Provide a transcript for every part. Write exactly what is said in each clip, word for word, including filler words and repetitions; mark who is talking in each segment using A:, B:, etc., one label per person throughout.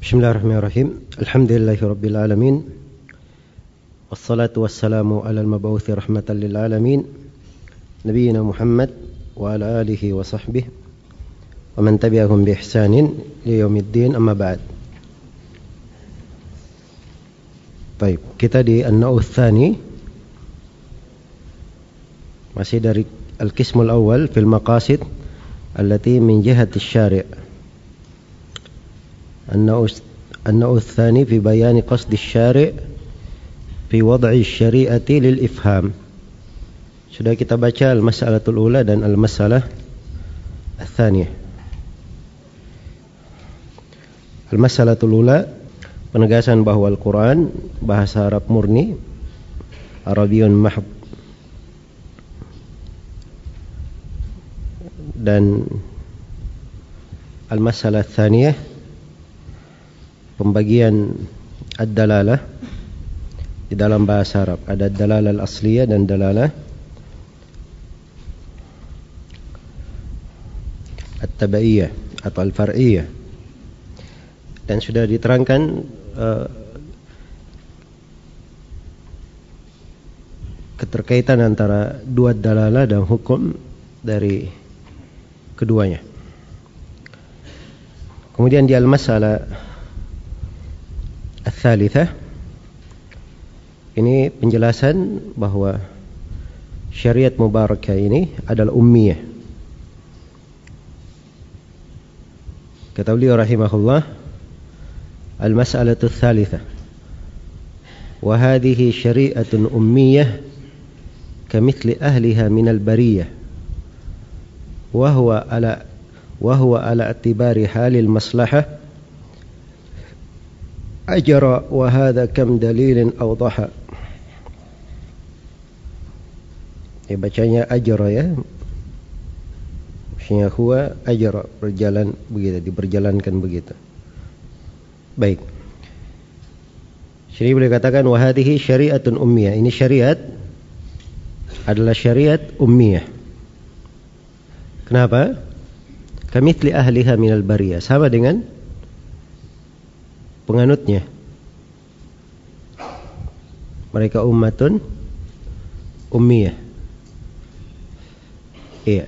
A: Bismillahirrahmanirrahim. Alhamdulillahirabbil alamin. Wassalatu wassalamu ala al-mab'uts rahmatan lil alamin. Nabiyyina Muhammad wa ala alihi wa sahbihi wa man tabi'ahum bi ihsanin li yaumiddin, amma ba'd. Baik, kita di an-naw' ats-tsani, masih dari al-qismul awal fil maqasid allati min jihati asy-syari'. النوع الثاني في بيان قصد الشارع في وضع الشريعة للإفهام. Sudah kita baca al-mas'alatul ula dan al-mas'alah ats-tsaniyah. Al-mas'alatul ula, penegasan bahwa Al-Quran bahasa Arab murni, Arabiyyun mahd. Dan al-mas'alah ats-tsaniyah, pembagian ad-dalalah di dalam bahasa Arab. Ada dalalah al-asliyah dan dalalah at-tabaiyah atau al-far'iyah. Dan sudah diterangkan uh, keterkaitan antara dua dalalah dan hukum dari keduanya. Kemudian di al-masalah ats-tsalitsah, ini penjelasan bahwa syariat mubarakah ini adalah ummiyah. Kata beliau rahimahullah, al-mas'alatu ats-tsalitsah, wa hadhihi syari'atun ummiyah kamithli ahliha min al-bariyah wa huwa ala wa huwa ala i'tibari halil maslahah ajra, wa hadha kam dalilin awdaha. Ya, bacanya ajra ya. Maksudnya huwa ajra, berjalan begitu, diberjalankan begitu. Baik. Jadi boleh katakan wa hadhihi syari'atun ummiyah. Ini syariat adalah syariat ummiyah. Kenapa? Kamithli ahliha minal bariyah, sama dengan penganutnya. Mereka ummatun ummiyah. Iya.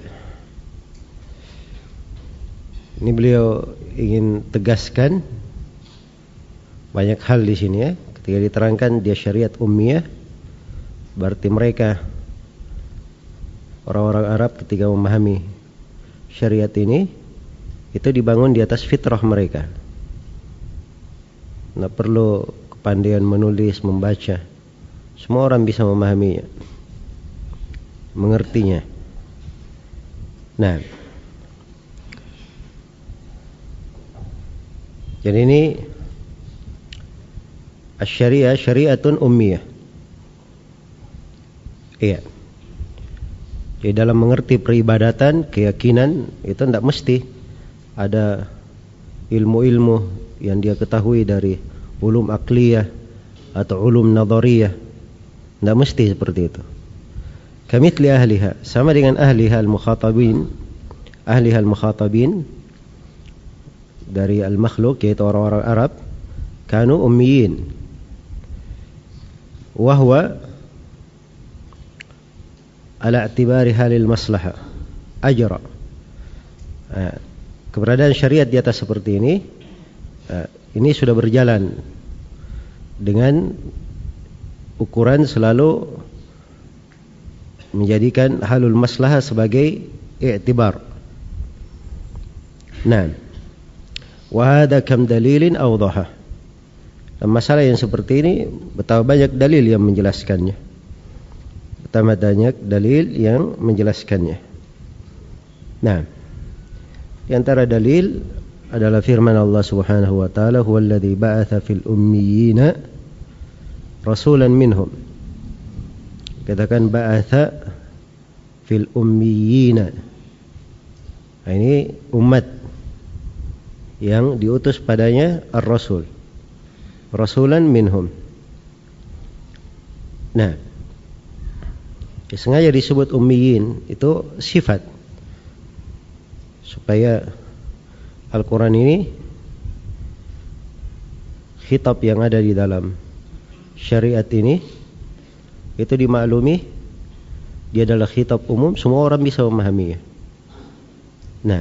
A: Ini beliau ingin tegaskan banyak hal di sini ya. Ketika diterangkan dia syariat ummiyah, berarti mereka orang-orang Arab ketika memahami syariat ini, itu dibangun di atas fitrah mereka. Tidak perlu kepandaian menulis, membaca. Semua orang bisa memahaminya, mengertinya. Nah, jadi ini asy-syariah syariatun ummiyah. Iya. Jadi dalam mengerti peribadatan, keyakinan, itu tidak mesti ada ilmu-ilmu yang dia ketahui dari ulum akliyah atau ulum nadhariyah. Tidak mesti seperti itu. Kamithli ahliha, sama dengan ahliha al-mukhatabin, ahliha al-mukhatabin dari al-makhluk, yaitu orang-orang Arab, kanu ummiyin, wahwa ala i'tibari halil maslahah ajra. Keberadaan syariat di atas seperti ini, ini sudah berjalan dengan ukuran selalu menjadikan halul maslahah sebagai i'tibar. Nah, wa hadha kam dalilin awdaha. Dan masalah yang seperti ini betapa banyak dalil yang menjelaskannya. Betapa banyak dalil yang menjelaskannya. Nah, di antara dalil adalah firman Allah Subhanahu wa taala, huwallazi ba'atsa fil ummiyina rasulan minhum. Katakan ba'atsa fil ummiyina. Nah, ini umat yang diutus padanya ar-rasul. Rasulan minhum. Nah, sengaja disebut ummiyin, itu sifat supaya Al-Quran ini khitab yang ada di dalam syariat ini itu dimaklumi dia adalah khitab umum, semua orang bisa memahaminya. Nah,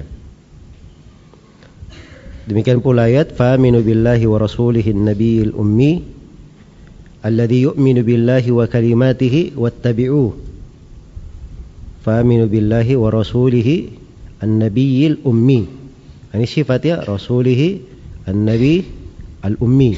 A: demikian pula ayat fa'aminu billahi wa rasulihi an-nabiyil ummi alladhi yu'minu billahi wa kalimatihi wattabi'uh. Fa'aminu billahi wa rasulihi an-nabiyil ummi. Ini sifatnya rasulihi an-nabi al-ummi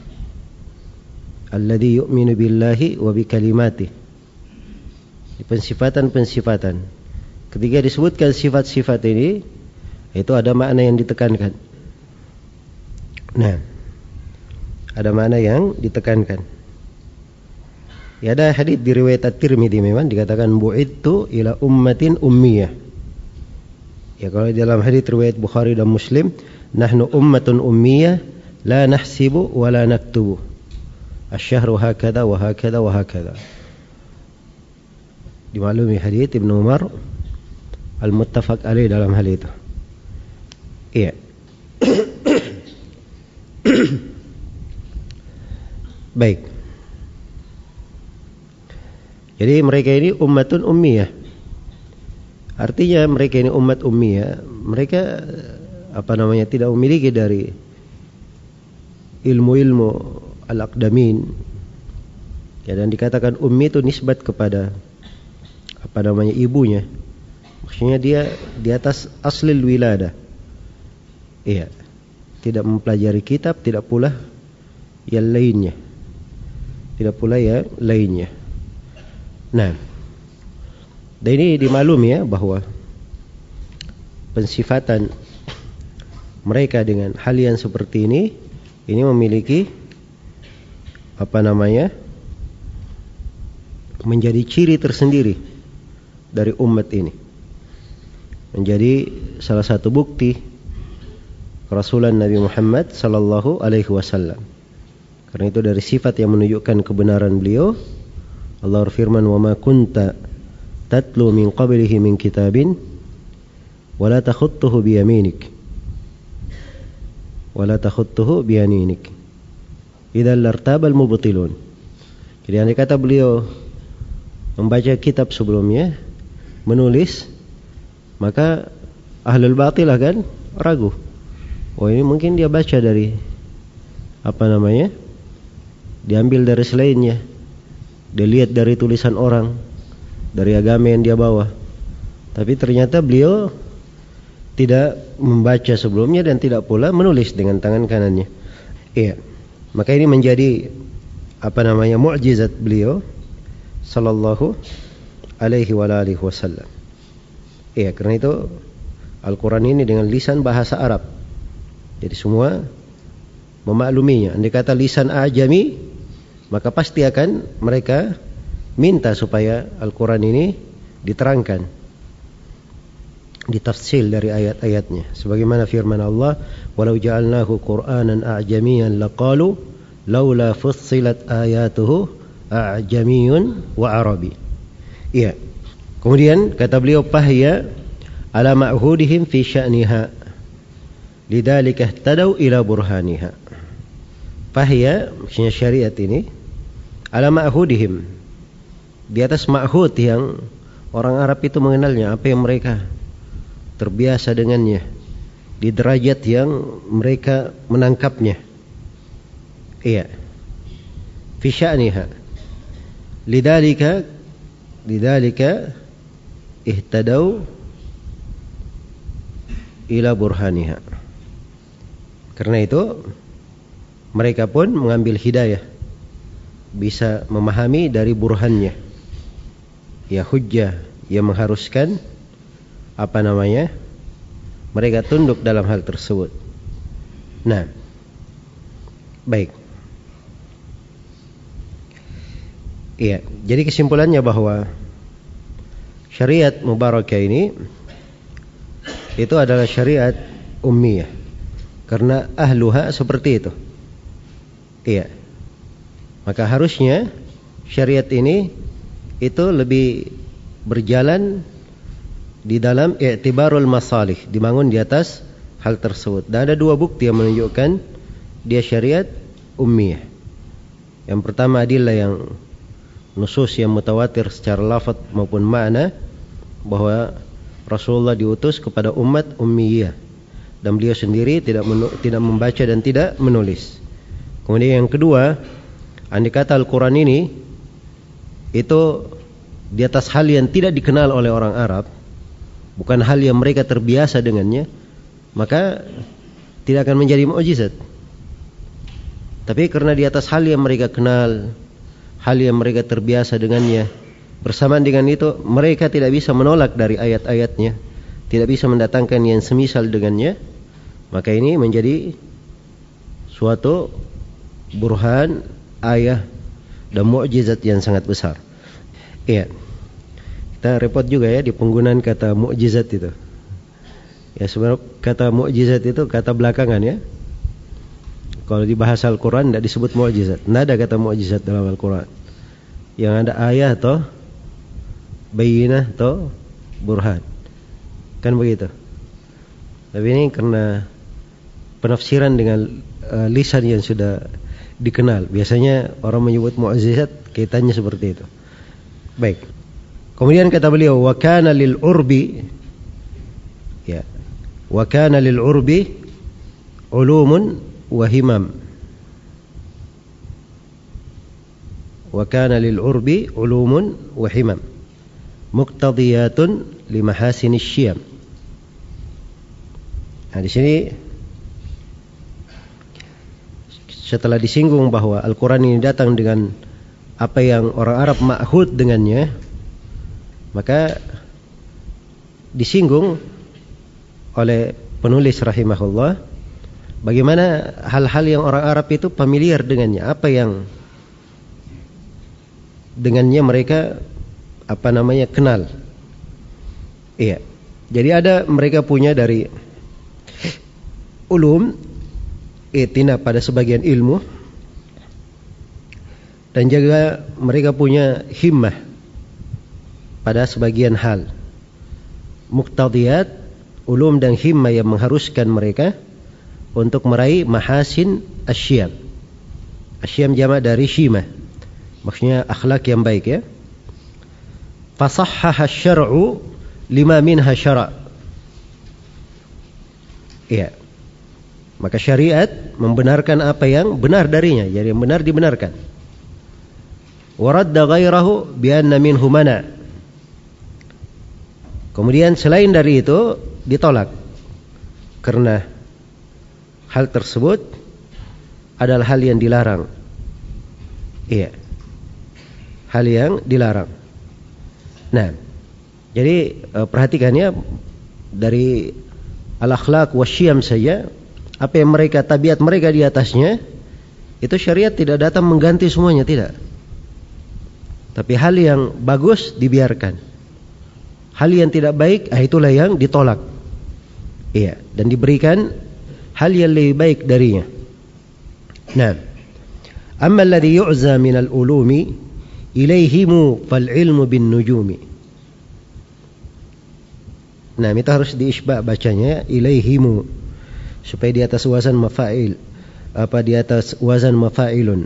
A: alladhi yu'minu billahi wa bikalimatihi. Pensifatan-pensifatan. Ketika disebutkan sifat-sifat ini, itu ada makna yang ditekankan. Nah, ada makna yang ditekankan. Ya, ada hadits di riwayat At-Tirmidzi memang dikatakan bu'ittu ila ummatin ummiyah. Ya, kalau di dalam hadits riwayat Bukhari dan Muslim, nahnu ummatun ummiyah la nahsibu wa la naktubu. Asy-syahru hakadha wa hakadha wa hakadha. Dimaklumi hadits Ibnu Umar al-muttafaq alaih dalam hal itu. Iya. Baik. Jadi mereka ini ummatun ummiyah. Artinya mereka ini umat ummiyah. Mereka apa namanya tidak memiliki dari ilmu-ilmu al-aqdamin. Ya, dan dikatakan ummi itu nisbat kepada apa namanya ibunya. Maksudnya dia di atas aslil wilada. Iya. Tidak mempelajari kitab, tidak pula yang lainnya. Tidak pula yang lainnya. Nah, dan ini dimaklumi ya bahwa pensifatan mereka dengan hal yang seperti ini, ini memiliki apa namanya menjadi ciri tersendiri dari umat ini. Menjadi salah satu bukti kerasulan Nabi Muhammad sallallahu alaihi wasallam. Karena itu dari sifat yang menunjukkan kebenaran beliau, Allah berfirman, "Wa ma kunta tatlu min qablihi min kitabin wa la takhutuhu bi yaminik." Wa la takhutuhu bi yaminik. Idzal lartabal mubtilun. Jadi andai kata beliau membaca kitab sebelumnya, menulis, maka ahlul batil akan ragu. Oh, ini mungkin dia baca dari apa namanya? Diambil dari selainnya. Dia lihat dari tulisan orang, dari agama yang dia bawa. Tapi ternyata beliau tidak membaca sebelumnya dan tidak pula menulis dengan tangan kanannya. Iya. Maka ini menjadi apa namanya? Mukjizat beliau sallallahu alaihi wa alihi wasallam. Iya, karena itu Al-Quran ini dengan lisan bahasa Arab. Jadi semua memakluminya. Andai kata lisan ajami, maka pasti akan mereka minta supaya Al-Quran ini diterangkan, ditafsir dari ayat-ayatnya. Sebagaimana firman Allah, "Walau ja'alnahu Qur'anan a'jamiyan laqalu laula fussilat ayatuhu a'jamiyun wa arabi." Iya. Kemudian kata beliau, "Fahya ala ma'hudihim fi sya'niha lidzalika ihtadau ila burhaniha." Fahya maksudnya syariat ini ala ma'hudihim, di atas ma'hud yang orang Arab itu mengenalnya, apa yang mereka terbiasa dengannya, di derajat yang mereka menangkapnya. Iya. Fi sya'niha lidzalika lidzalika ihtadau ila burhaniha. Karena itu mereka pun mengambil hidayah, bisa memahami dari burhannya. Ya, hujjah yang mengharuskan apa namanya? Mereka tunduk dalam hal tersebut. Nah, baik. Iya, jadi kesimpulannya bahwa syariat mubarakah ini itu adalah syariat ummiyah karena ahluha seperti itu. Iya. Maka harusnya syariat ini itu lebih berjalan di dalam i'tibarul masalih, dibangun di atas hal tersebut. Dan ada dua bukti yang menunjukkan dia syariat ummiyah. Yang pertama adillah yang nusus yang mutawatir secara lafaz maupun makna bahwa Rasulullah diutus kepada umat ummiyah dan beliau sendiri tidak menu- tidak membaca dan tidak menulis. Kemudian yang kedua, andai kata Al-Quran ini itu di atas hal yang tidak dikenal oleh orang Arab, bukan hal yang mereka terbiasa dengannya, maka tidak akan menjadi mukjizat. Tapi karena di atas hal yang mereka kenal, hal yang mereka terbiasa dengannya, bersamaan dengan itu mereka tidak bisa menolak dari ayat-ayatnya, tidak bisa mendatangkan yang semisal dengannya, maka ini menjadi suatu burhan, ayah dan mukjizat yang sangat besar. Iya. Kita repot juga ya di penggunaan kata mukjizat itu. Ya sebenarnya kata mukjizat itu kata belakangan ya. Kalau di bahasa Al-Quran tidak disebut mukjizat. Tidak ada kata mukjizat dalam Al-Quran. Yang ada ayah atau bayinah atau burhan. Kan begitu. Tapi ini karena penafsiran dengan uh, lisan yang sudah dikenal. Biasanya orang menyebut mukjizat kaitannya seperti itu. Baik. Kemudian kata beliau, wa kana lil urbi, ya, wa kana lil urbi ulumun wa himam. Wa kana lil urbi ulumun wa himam muqtadiyatun li mahasin asy-syiyam. Nah, di sini setelah disinggung bahwa Al-Quran ini datang dengan apa yang orang Arab ma'hud dengannya, maka disinggung oleh penulis rahimahullah bagaimana hal-hal yang orang Arab itu familiar dengannya, apa yang dengannya mereka apa namanya kenal. Iya. Jadi ada mereka punya dari ulum, itina pada sebagian ilmu, dan juga mereka punya himmah pada sebagian hal. Muqtadiyat, ulum dan himmah yang mengharuskan mereka untuk meraih mahasin asyam. Asyam jamak dari shimah, maksudnya akhlak yang baik ya. Fasahhaha syar'u lima minha syara'. Iya. Maka syariat membenarkan apa yang benar darinya, jadi yang benar dibenarkan. Waradda ghairahu bi anna minhu mana'. Kemudian selain dari itu ditolak karena hal tersebut adalah hal yang dilarang. Iya. Hal yang dilarang. Nah, jadi perhatikannya dari al-akhlaq wasyiyam saja, apa yang mereka tabiat mereka di atasnya, itu syariat tidak datang mengganti semuanya, tidak. Tapi hal yang bagus dibiarkan, hal yang tidak baik, ah itulah yang ditolak. Iya, dan diberikan hal yang lebih baik darinya. Nah, amma alladhi yu'za min al-ulumi ilaihimu fal ilmu bin nujumi. Nah, itu harus diisbah bacanya ilaihimu supaya di atas wazan mafa'il, apa di atas wazan mafa'ilun.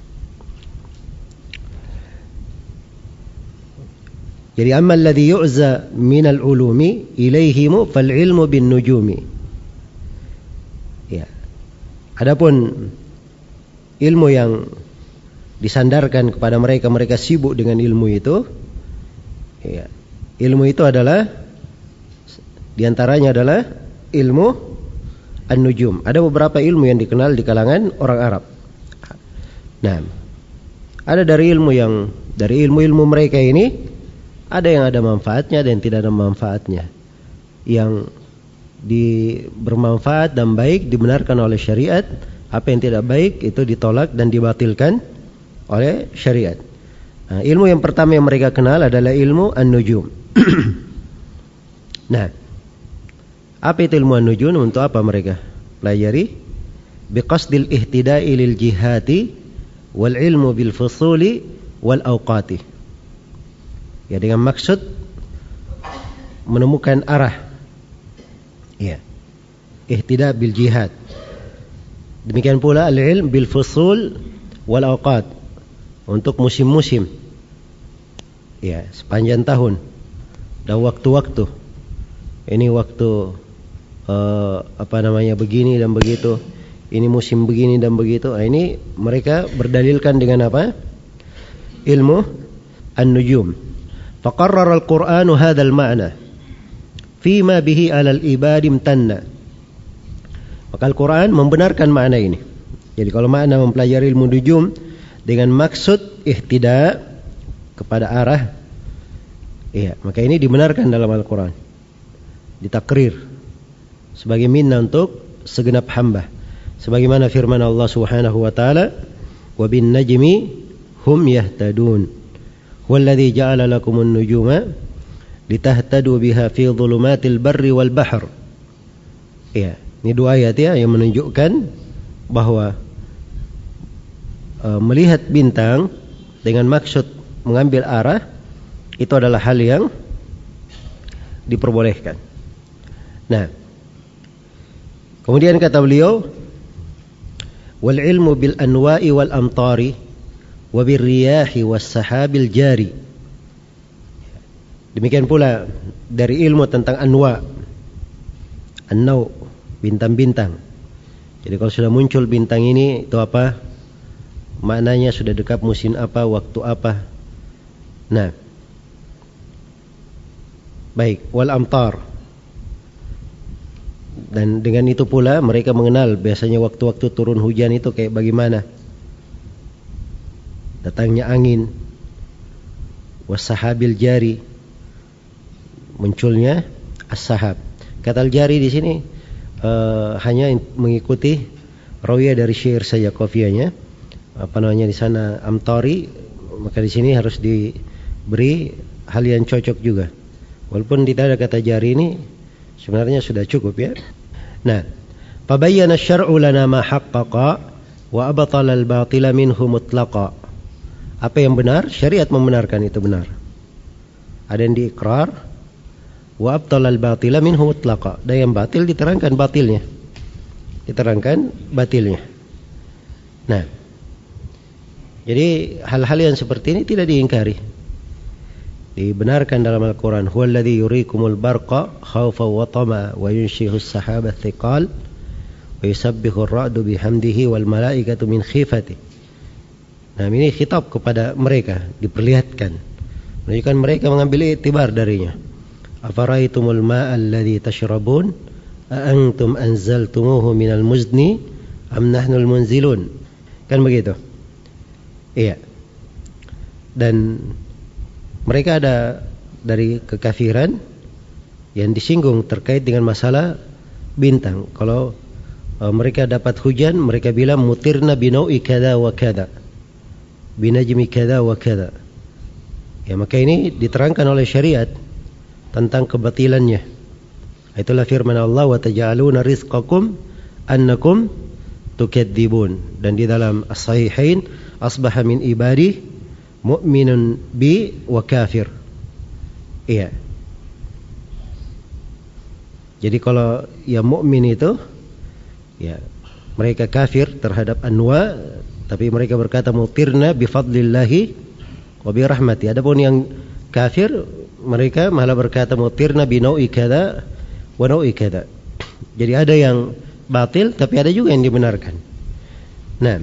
A: Jadi amma alladhi yu'za min al-ulumi ilaihimu fal ilmu bin nujumi. Ya. Adapun ilmu yang disandarkan kepada mereka, mereka sibuk dengan ilmu itu, ya, ilmu itu adalah diantaranya adalah ilmu an-nujum. Ada beberapa ilmu yang dikenal di kalangan orang Arab. Nah, ada dari ilmu yang dari ilmu-ilmu mereka ini ada yang ada manfaatnya dan tidak ada manfaatnya. Yang di bermanfaat dan baik dibenarkan oleh syariat, apa yang tidak baik itu ditolak dan dibatilkan oleh syariat. Nah, ilmu yang pertama yang mereka kenal adalah ilmu an-nujum. Nah, apa itu ilmu an-nujum? Untuk apa mereka pelajari? Biqasdil ihtida'i lil jihati wal ilmu bil fusuli wal awqati. Ya, dengan maksud menemukan arah. Ya. Ihtida bil jihad. Demikian pula al-ilm bil fusul wal awqat, untuk musim-musim. Ya, sepanjang tahun dan waktu-waktu. Ini waktu uh, apa namanya begini dan begitu. Ini musim begini dan begitu. Nah, ini mereka berdalilkan dengan apa? Ilmu an-nujum. Faqarrara al-Qur'anu hadzal ma'na fima bihi 'ala al-ibad imtanna. Maka Al-Quran membenarkan makna ini. Jadi kalau makna mempelajari ilmu nujum dengan maksud ihtida kepada arah, iya, maka ini dibenarkan dalam Al-Quran, ditakrir sebagai minna untuk segenap hamba, sebagaimana firman Allah Subhanahu wa taala, wa bin najmi hum yahtadun walladzi ja'ala lakumun nujuma litahtadu biha fi dhulumatil barri wal bahr. Iya, ini dua ayat ya yang menunjukkan bahwa e, melihat bintang dengan maksud mengambil arah itu adalah hal yang diperbolehkan. Nah, kemudian kata beliau, wal ilmu bil anwa'i wal amtari wa bir riyahi was sahabil jari. Demikian pula dari ilmu tentang anwa, an-naw, bintang-bintang. Jadi kalau sudah muncul bintang ini, itu apa? Maknanya sudah dekat musim apa, waktu apa. Nah, baik, wal amtar. Dan dengan itu pula mereka mengenal biasanya waktu-waktu turun hujan itu kayak bagaimana. Datangnya angin, was-sahabil jari, munculnya as-sahab. Kata al-jari di sini uh, hanya mengikuti rawiyah dari syair saja, qafiyahnya. Apa namanya di sana amtari, maka di sini harus diberi hal yang cocok juga. Walaupun tidak ada kata jari ini, sebenarnya sudah cukup ya. Nah, fabayyana asy-syar'u lana ma haqqaqa wa abtala al-batila minhu mutlaqa. Apa yang benar, syariat membenarkan itu benar. Ada yang diikrar, wa abtala al-batila minhu mutlaqa. Dan yang batil diterangkan batilnya. Diterangkan batilnya. Nah, jadi hal-hal yang seperti ini tidak diingkari. Dibenarkan dalam Al-Quran. Huwallazi yurikumul barqa khawfa wa tama wa yunshihu as-sahaba thiqal wa yusabbihu ar-ra'du bihamdihi wal malaikatu min khifati. Nah, ini khitab kepada mereka, diperlihatkan, menunjukkan mereka mengambil iktibar darinya. Afaraitumul ma'a alladhi tashrabun a antum anzaltumuhu minal muzni am nahnul munzilun. Kan begitu. Iya. Dan mereka ada dari kekafiran yang disinggung terkait dengan masalah bintang. Kalau uh, mereka dapat hujan, mereka bilang mutirna binau'i kada wa kada, binajmi kada wa kada. Ya, maka ini diterangkan oleh syariat tentang kebatilannya. Itulah firman Allah, wa taj'aluna rizqakum annakum tukadzibun. Dan di dalam as-sahihain, asbaha min ibadi mu'minun bi wa kafir. Iya. Jadi kalau yang mukmin itu, ya, mereka kafir terhadap anwa, tapi mereka berkata mutirna bi fadlillahi wa bi rahmati. Adapun yang kafir, mereka malah berkata mutirna bi nau'i kada wa nau'i kada. Jadi ada yang batil, tapi ada juga yang dibenarkan. Nah,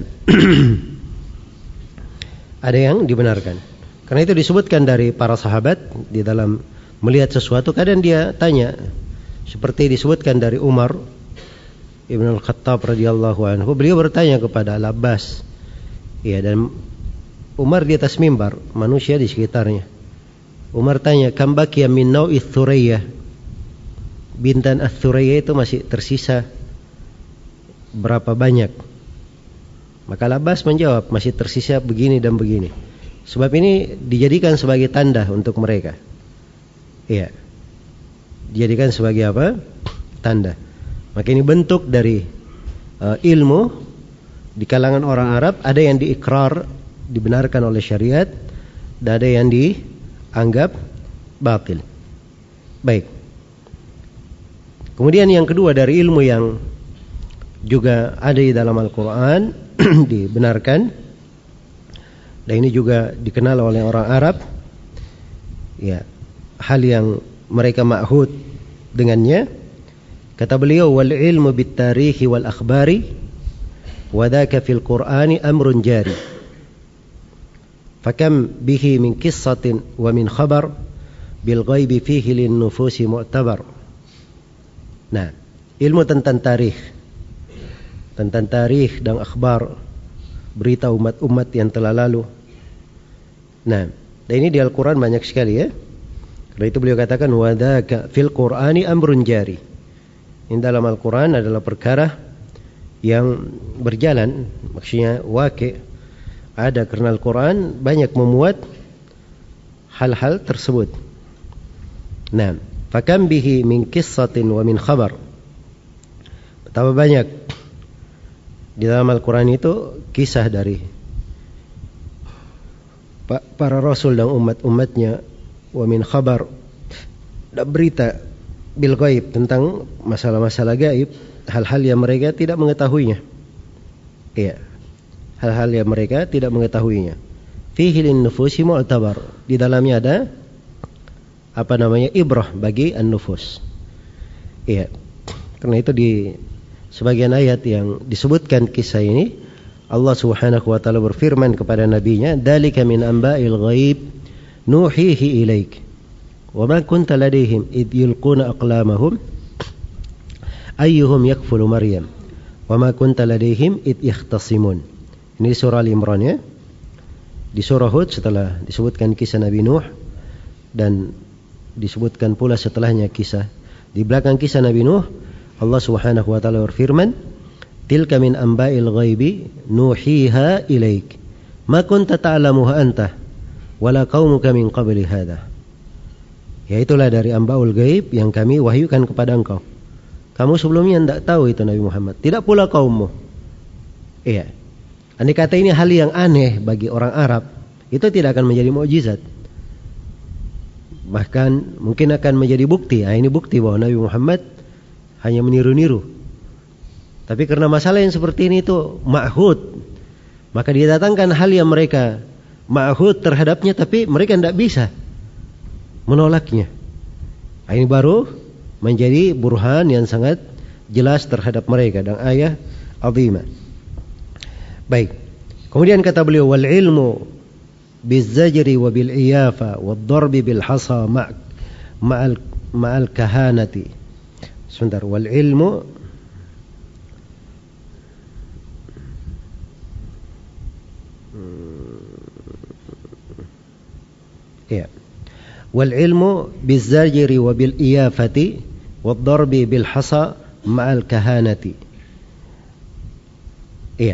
A: ada yang dibenarkan. Karena itu disebutkan dari para sahabat di dalam melihat sesuatu, kadang dia tanya, seperti disebutkan dari Umar Ibn al-Khattab radhiyallahu anhu, beliau bertanya kepada Al-Abbas. Ya, dan Umar di atas mimbar, manusia di sekitarnya. Umar tanya, kam baqiya min nau'i thuriyah, bintang ats-thuriyah itu masih tersisa berapa banyak? Maka Al-Abbas menjawab, masih tersisa begini dan begini. Sebab ini dijadikan sebagai tanda untuk mereka. Iya. Dijadikan sebagai apa? Tanda. Maka ini bentuk dari uh, ilmu di kalangan orang Arab. Ada yang diikrar, dibenarkan oleh syariat, dan ada yang dianggap batil. Baik. Kemudian yang kedua dari ilmu yang juga ada di dalam Al-Quran, dibenarkan, dan ini juga dikenal oleh orang Arab, ya, hal yang mereka ma'hud dengannya. Kata beliau, wal ilmu bit tarikhi wal akhbari wa dhaka fil Qur'ani amrun jari fakam bihi min qissatin wa min khabar bil ghaibi fihi lin nufusi mu'tabar. Nah, ilmu tentang tarikh, tentang tarikh dan akhbar, berita umat-umat yang telah lalu. Nah, dan ini di Al-Quran banyak sekali, ya. Karena itu beliau katakan wa dhaka fil Qur'ani amrun jari. Ini dalam Al-Quran adalah perkara yang berjalan, maksudnya waqi', ada, karena Al-Quran banyak memuat hal-hal tersebut. Nah, fakam bihi min qissatin wa min khabar. Betapa banyak di dalam Al-Quran itu kisah dari para rasul dan umat-umatnya, wa min khabar, dan berita bil ghaib, tentang masalah-masalah gaib, hal-hal yang mereka tidak mengetahuinya. Iya, hal-hal yang mereka tidak mengetahuinya. Fihi lin nufusi mu'tabar, di dalamnya ada apa namanya ibrah bagi an-nufus. Iya, karena itu di sebagian ayat yang disebutkan kisah ini, Allah Subhanahu wa taala berfirman kepada nabinya, "Dzalika min amba'il ghaib nuhihi ilaik." Wa ma kunta ladaihim id yulquna aqlamahum ayyuhum yakfulu Maryam wa ma kunta ladaihim id yakhtasimun. Ini surah Al-Imran, ya. Di surah Hud setelah disebutkan kisah Nabi Nuh, dan disebutkan pula setelahnya kisah, di belakang kisah Nabi Nuh, Allah Subhanahu wa taala berfirman, "Tilka min amba'il ghaibi nuhiha ilaik ma kunta ta'lamuha anta wala qaumuka min qabli hadha." Ya, itulah dari ambaul gaib yang kami wahyukan kepada engkau. Kamu sebelumnya tidak tahu itu Nabi Muhammad, tidak pula kaummu. Iya. Andai kata ini hal yang aneh bagi orang Arab, itu tidak akan menjadi mukjizat. Bahkan mungkin akan menjadi bukti. Nah, ini bukti bahwa Nabi Muhammad hanya meniru-niru. Tapi karena masalah yang seperti ini itu ma'hud, maka didatangkan hal yang mereka ma'hud terhadapnya, tapi mereka tidak bisa menolaknya. Nah, ini baru menjadi burhan yang sangat jelas terhadap mereka dan ayat azimah. Baik. Kemudian kata beliau, wal ilmu bizajri wa bil iyafa wad darbi bil hasa ma' ma'al ma'al kahanati. Sebentar, wal ilmu ya. Wal ilmu bizajri wa bil iyafati wad darbi bil hasa ma'al kahanati. Iya.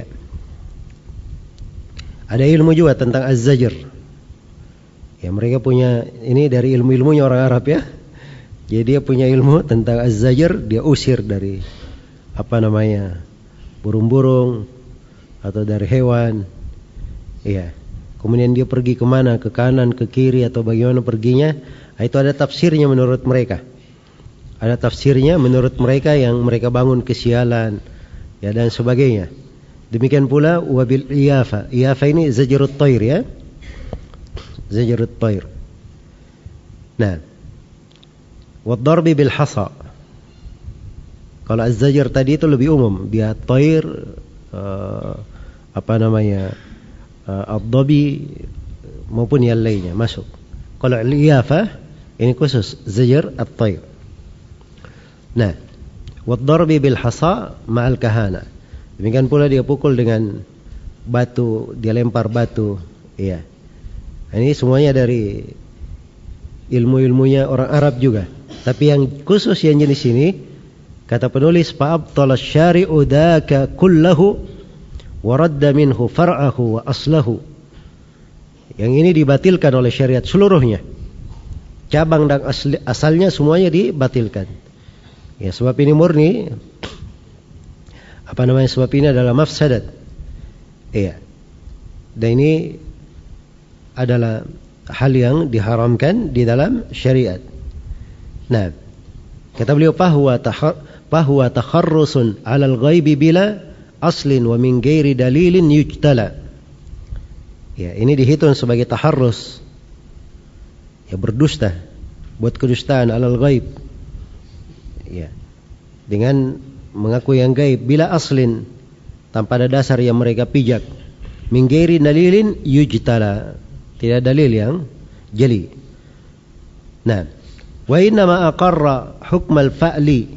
A: Ada ilmu juga tentang az-zajr. Ya, mereka punya ini dari ilmu-ilmunya orang Arab, ya. Jadi dia punya ilmu tentang az-zajr, dia usir dari apa namanya? burung-burung atau dari hewan. Iya. Kemudian dia pergi kemana? Ke kanan, ke kiri, atau bagaimana perginya? Nah, itu ada tafsirnya menurut mereka. Ada tafsirnya menurut mereka yang mereka bangun kesialan, ya, dan sebagainya. Demikian pula wabil iyafa. Iyafa ini zajrut thair, ya. Zajrut thair. Nah, wad darbi bil hasa. Kalau az-zajr tadi itu lebih umum, dia thair, uh, apa namanya? Uh, ad-dabi maupun yang lainnya masuk. Kalau al-iyafa ini khusus zajr at-thair. Nah, wad darbi bil hasa ma'al kahana. Demikian pula dia pukul dengan batu, dia lempar batu, iya. Ini semuanya dari ilmu-ilmunya orang Arab juga. Tapi yang khusus yang jenis ini, kata penulis, fa'abtala syari'u dhaka kullahu wa radda minhu far'ahu wa aslahu. Yang ini dibatilkan oleh syariat seluruhnya. Cabang dan asli, asalnya semuanya dibatilkan. Ya, sebab ini murni apa namanya, sebab ini adalah mafsadat. Iya. Dan ini adalah hal yang diharamkan di dalam syariat. Nah, Kata beliau, fahuwa fahuwa takharrusun 'alal ghaibi bila aslin wa min ghairi dalilin yujtala. Ya, ini dihitung sebagai taharrus. Ya, berdusta, buat kedustaan 'alal ghaib. Ya. Dengan mengaku yang gaib bila aslin, tanpa ada dasar yang mereka pijak. Min ghairi dalilin yujtala. Tidak dalil yang jeli. Nah, wa inna ma aqarra hukm al-fa'li.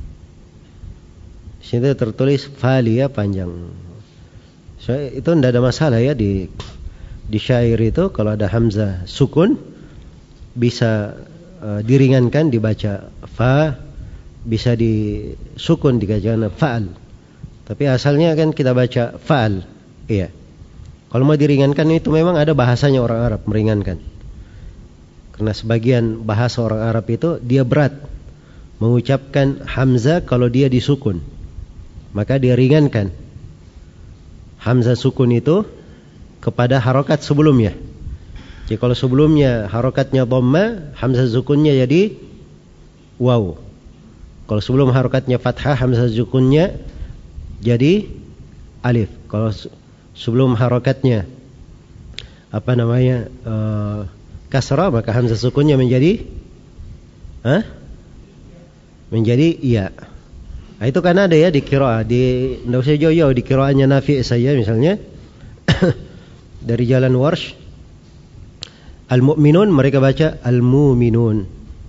A: Sini tertulis fa'li ya, panjang. So, itu tidak ada masalah ya di di syair itu kalau ada hamzah sukun bisa uh, diringankan dibaca fa, bisa disukun dikatakan fa'al. Tapi asalnya kan kita baca fa'al. Iya. Kalau mau diringankan itu memang ada bahasanya orang Arab meringankan. Karena sebagian bahasa orang Arab itu dia berat mengucapkan hamzah kalau dia disukun. Maka dia ringankan hamzah sukun itu kepada harokat sebelumnya. Jadi kalau sebelumnya harokatnya dhamma, hamzah sukunnya jadi waw. Kalau sebelum harokatnya fathah, hamzah sukunnya jadi alif. Kalau sebelum harokatnya apa namanya uh, kasrah, maka hamzah sukunnya menjadi huh? menjadi iya. Nah, itu karena ada ya di qiraah, di enggak usah jauh-jauh di qiraahnya Nafi' saja misalnya dari jalan Warsh, al-mu'minun mereka baca al-mu'minun.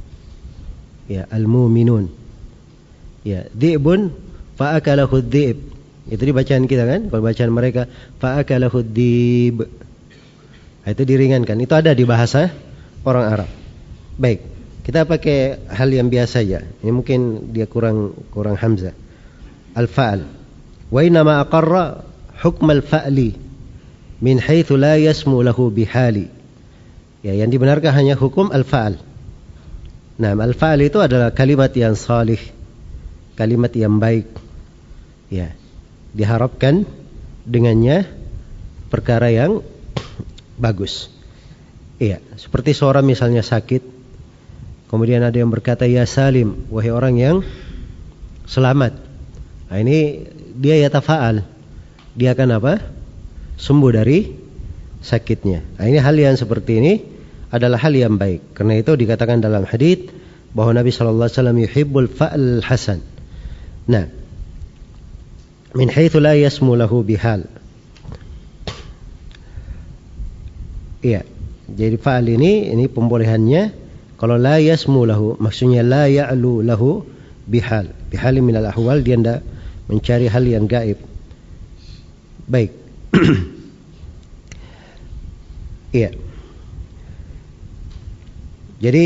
A: Ya, al-mu'minun. Ya, dhi'bun fa'akalahu dhi'b. Itu di bacaan kita kan? Kalau bacaan mereka fa'akalahu dhib. Itu diringankan. Itu ada di bahasa orang Arab. Baik, kita pakai hal yang biasa saja. Ini mungkin dia kurang kurang hamzah. Al-fa'al. Wa inna ma aqarra hukm al-fa'li min haitsu la yasmu lahu bihali. Ya, yang dibenarkan hanya hukum al-fa'al. Nah, al-fa'al itu adalah kalimat yang salih, kalimat yang baik. Ya, diharapkan dengannya perkara yang bagus. Iya, seperti seorang misalnya sakit, kemudian ada yang berkata ya salim, wahai orang yang selamat. Nah, ini dia yatafa'al. Dia akan apa? Sembuh dari sakitnya. Nah, ini hal yang seperti ini adalah hal yang baik. Karena itu dikatakan dalam hadits bahwa Nabi sallallahu alaihi wasallam yuhibbul fa'al hasan. Nah, min haitsu la yasmu lahu bihal. Iya. Jadi fa'al ini ini pembolehannya kalau la yasmu lahu, maksudnya la ya'lu lahu bihal. Bihal min al-ahwal, dia tidak mencari hal yang gaib. Baik. Iya. Jadi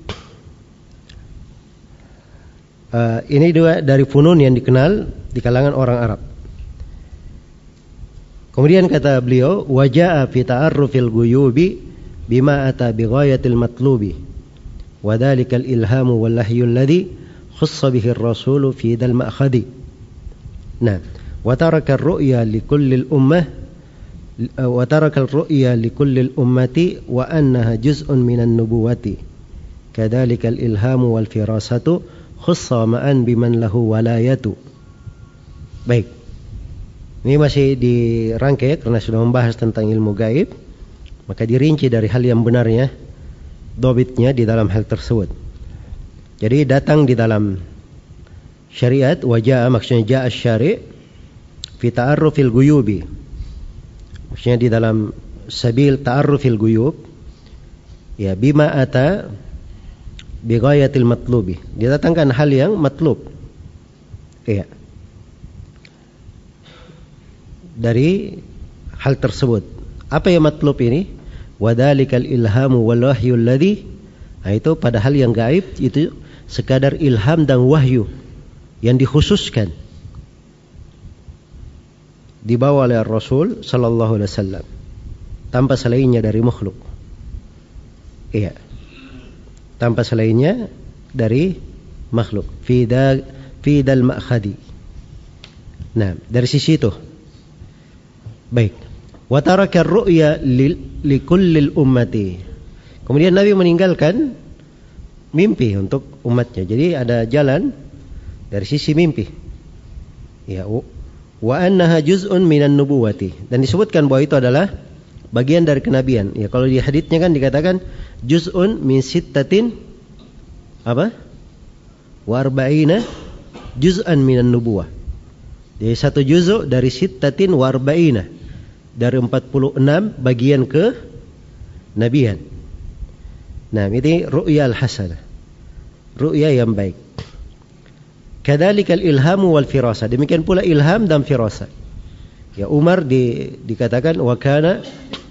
A: uh, ini dua dari funun yang dikenal di kalangan orang Arab. Kemudian kata beliau, waja'a fi ta'arrufil ghuyubi bima ata bi ghayatil matlubi wa dzalikal ilhamu wal lahyu alladhi khassa bihi ar-rasulu fi dal ma'khadi. Nah, wa taraka ar-ru'ya li kulli al-ummah wa taraka ar-ru'ya li kulli al-ummati wa annaha juz'un minan nubuwati. Kadzalikal ilhamu wal firasatu khassa ma'an biman lahu walayatu. Baik. Ini masih dirangkai karena sudah membahas tentang ilmu gaib, maka dirinci dari hal yang benarnya, dobitnya di dalam hal tersebut. Jadi datang di dalam syariat, wajah maksudnya ja'a syari' fi ta'arrufil ghuyubi. Maksudnya di dalam sabil ta'arrufil ghuyub, ya bima ata bi ghayatil matlubi. Didatangkan hal yang matlub. Iya. Dari hal tersebut. Apa yang matlub ini? Wadzalikal ilhamu wal wahyu alladhi, nah, itu pada hal yang gaib itu sekadar ilham dan wahyu yang dikhususkan dibawa oleh Rasul sallallahu alaihi wasallam tanpa selainnya dari makhluk. Iya. Tanpa selainnya dari makhluk. Fi dal fi dal ma'khadi. Nah, dari sisi itu. Baik. Wa taraka ar-ru'ya li kullil ummati. Kemudian Nabi meninggalkan mimpi untuk umatnya. Jadi ada jalan dari sisi mimpi. Ya, wa annaha juz'un minan nubuwati, dan disebutkan bahwa itu adalah bagian dari kenabian. Ya, kalau di haditsnya kan dikatakan juz'un min sittatin apa? Wa arba'ina juz'an minan nubuwah. Jadi satu juz'u dari sittatin wa arba'ina, dari empat puluh enam bagian ke nabian. Nah, ini ru'ya al-hasanah, ru'ya yang baik. Kadzalikal ilhamu wal firasa, demikian pula ilham dan firasa. Ya, Umar di, dikatakan wa kana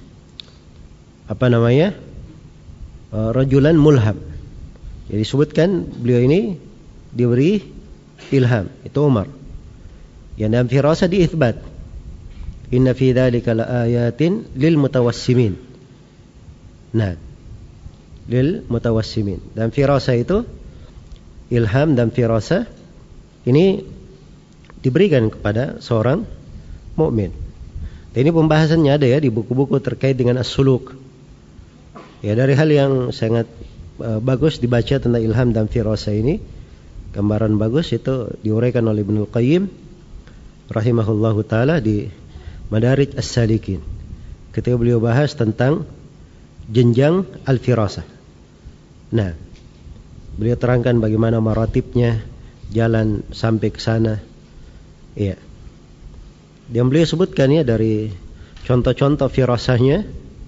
A: apa namanya? Uh, rajulan mulham. Jadi disebutkan beliau ini diberi ilham, itu Umar. Yang dalam firasa diithbat. Inna fi dzalika laayatin lil mutawassimin. Nah, lil mutawassimin. Dan firasa itu ilham dan firasa ini diberikan kepada seorang mukmin. Ini pembahasannya ada ya di buku-buku terkait dengan as-suluk. Ya, dari hal yang sangat uh, bagus dibaca tentang ilham dan firasa ini, gambaran bagus itu diuraikan oleh Ibnul Qayyim rahimahullahu taala di Madarij As-Salikin. Ketika beliau bahas tentang jenjang al-firasah. Nah, beliau terangkan bagaimana maratibnya, jalan sampai ke sana. Iya. Dan beliau sebutkan ya dari contoh-contoh firasahnya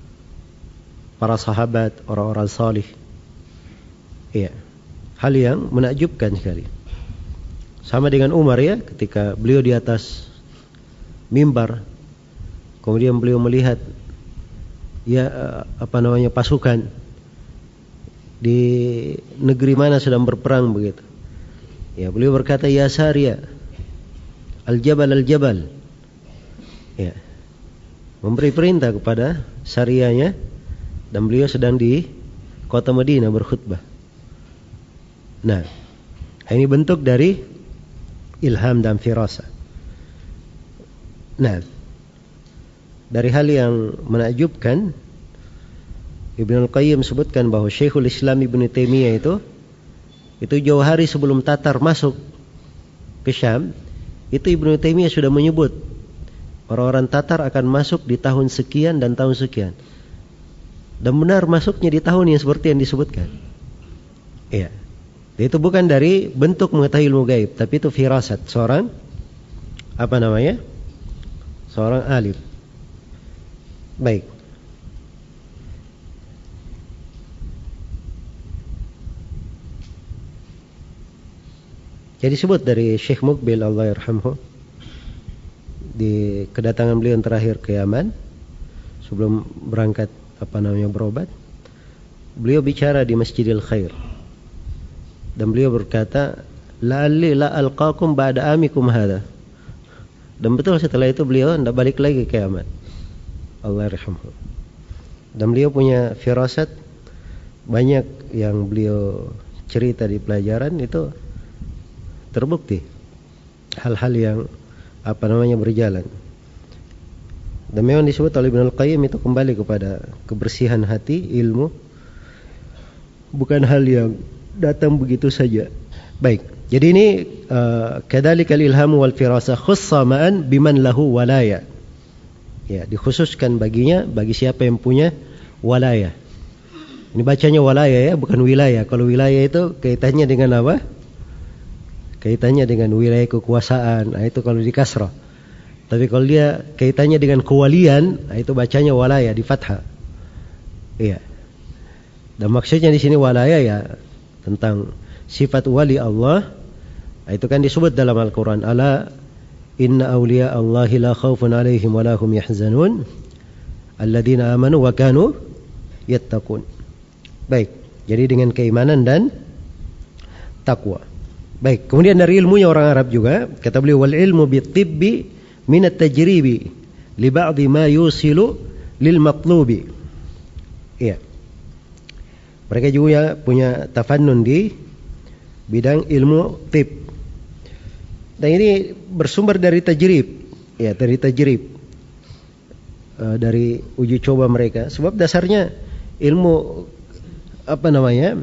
A: para sahabat, orang-orang salih. Iya. Hal yang menakjubkan sekali. Sama dengan Umar ya, ketika beliau di atas mimbar, kemudian beliau melihat ya apa namanya pasukan di negeri mana sedang berperang begitu. Ya, beliau berkata, ya Sariya, al-jabal al-jabal. Ya, memberi perintah kepada Sariyanya, dan beliau sedang di kota Madinah berkhutbah. Nah, ini bentuk dari ilham dan firasa. Nah, dari hal yang menakjubkan, Ibnul Qayyim sebutkan bahwa Syekhul Islam Ibnu Taimiyah itu itu jauh hari sebelum Tatar masuk ke Syam, itu Ibnu Taimiyah sudah menyebut orang-orang Tatar akan masuk di tahun sekian dan tahun sekian. Dan benar masuknya di tahun yang seperti yang disebutkan. Iya. Itu bukan dari bentuk mengetahui ilmu gaib, tapi itu firasat seorang apa namanya? Seorang alim. Baik. Jadi disebut dari Syekh Muqbil Allah yarhamhu di kedatangan beliau yang terakhir ke Yaman sebelum berangkat apa namanya berobat, beliau bicara di Masjidil Khair dan beliau berkata, la'alli la alqakum ba'da amikum hadha. Dan betul setelah itu beliau tidak balik lagi ke Yaman. Allah yarhamhu. Dan beliau punya firasat banyak yang beliau cerita di pelajaran itu terbukti hal-hal yang apa namanya berjalan. Dan memang disebut oleh Ibnul Qayyim itu kembali kepada kebersihan hati, ilmu, bukan hal yang datang begitu saja. Baik, jadi ini uh, kadzalikal ilhamu wal firasah khussa ma'an biman lahu walaya. Ya, dikhususkan baginya bagi siapa yang punya walaya. Ini bacanya walaya ya, bukan wilayah. Kalau wilayah itu kaitannya dengan apa? Kaitannya dengan wilayah kekuasaan, nah itu kalau di kasrah. Tapi kalau dia kaitannya dengan kewalian, nah itu bacanya walaya di fathah. Iya. Dan maksudnya di sini walaya ya tentang sifat wali Allah. Nah, itu kan disebut dalam Al-Qur'an, ala inna awliya Allahi la khaufun alaihim wa la hum yahzanun alladzina amanu wa kanu yattaqun. Baik, jadi dengan keimanan dan takwa. Baik, kemudian dari ilmunya orang Arab juga, kata beliau, wal ilmu bitibbi min at-tajribi li ba'dhi ma yusilu lil matlubi. Iya. Mereka juga punya tafannun di bidang ilmu tib. Dan ini bersumber dari tajrib, ya, dari tajrib. Uh, dari uji coba mereka. Sebab dasarnya ilmu apa namanya?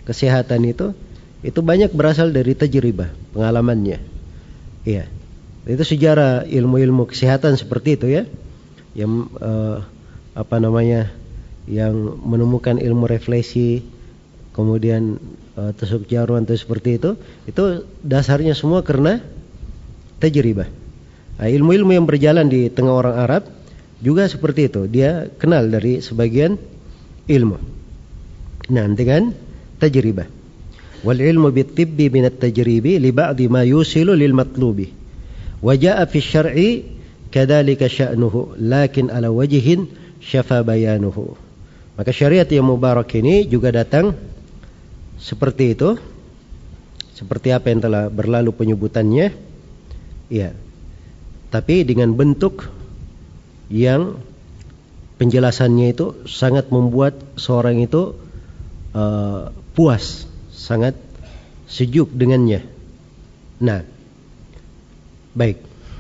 A: kesehatan itu, itu banyak berasal dari tajribah, pengalamannya. Iya. Itu sejarah ilmu-ilmu kesehatan seperti itu ya. Yang uh, apa namanya? Yang menemukan ilmu refleksi, kemudian uh, tusuk jarum atau seperti itu, itu dasarnya semua karena tajribah. Nah, ilmu-ilmu yang berjalan di tengah orang Arab juga seperti itu. Dia kenal dari sebagian ilmu. Nah, dengan tajribah. Wal ilmu bit-tibbi min at-tajribi li ba'di ma yusilu lil matlubi. Wa jaa'a fi syar'i kadzalika sya'nuhu, lakin ala wajhin syafa bayanuhu. Maka syariat yang mubarak ini juga datang seperti itu. Seperti apa yang telah berlalu penyebutannya. Iya. Tapi dengan bentuk yang penjelasannya itu sangat membuat seorang itu uh, puas, sangat sejuk dengannya. Nah, baik.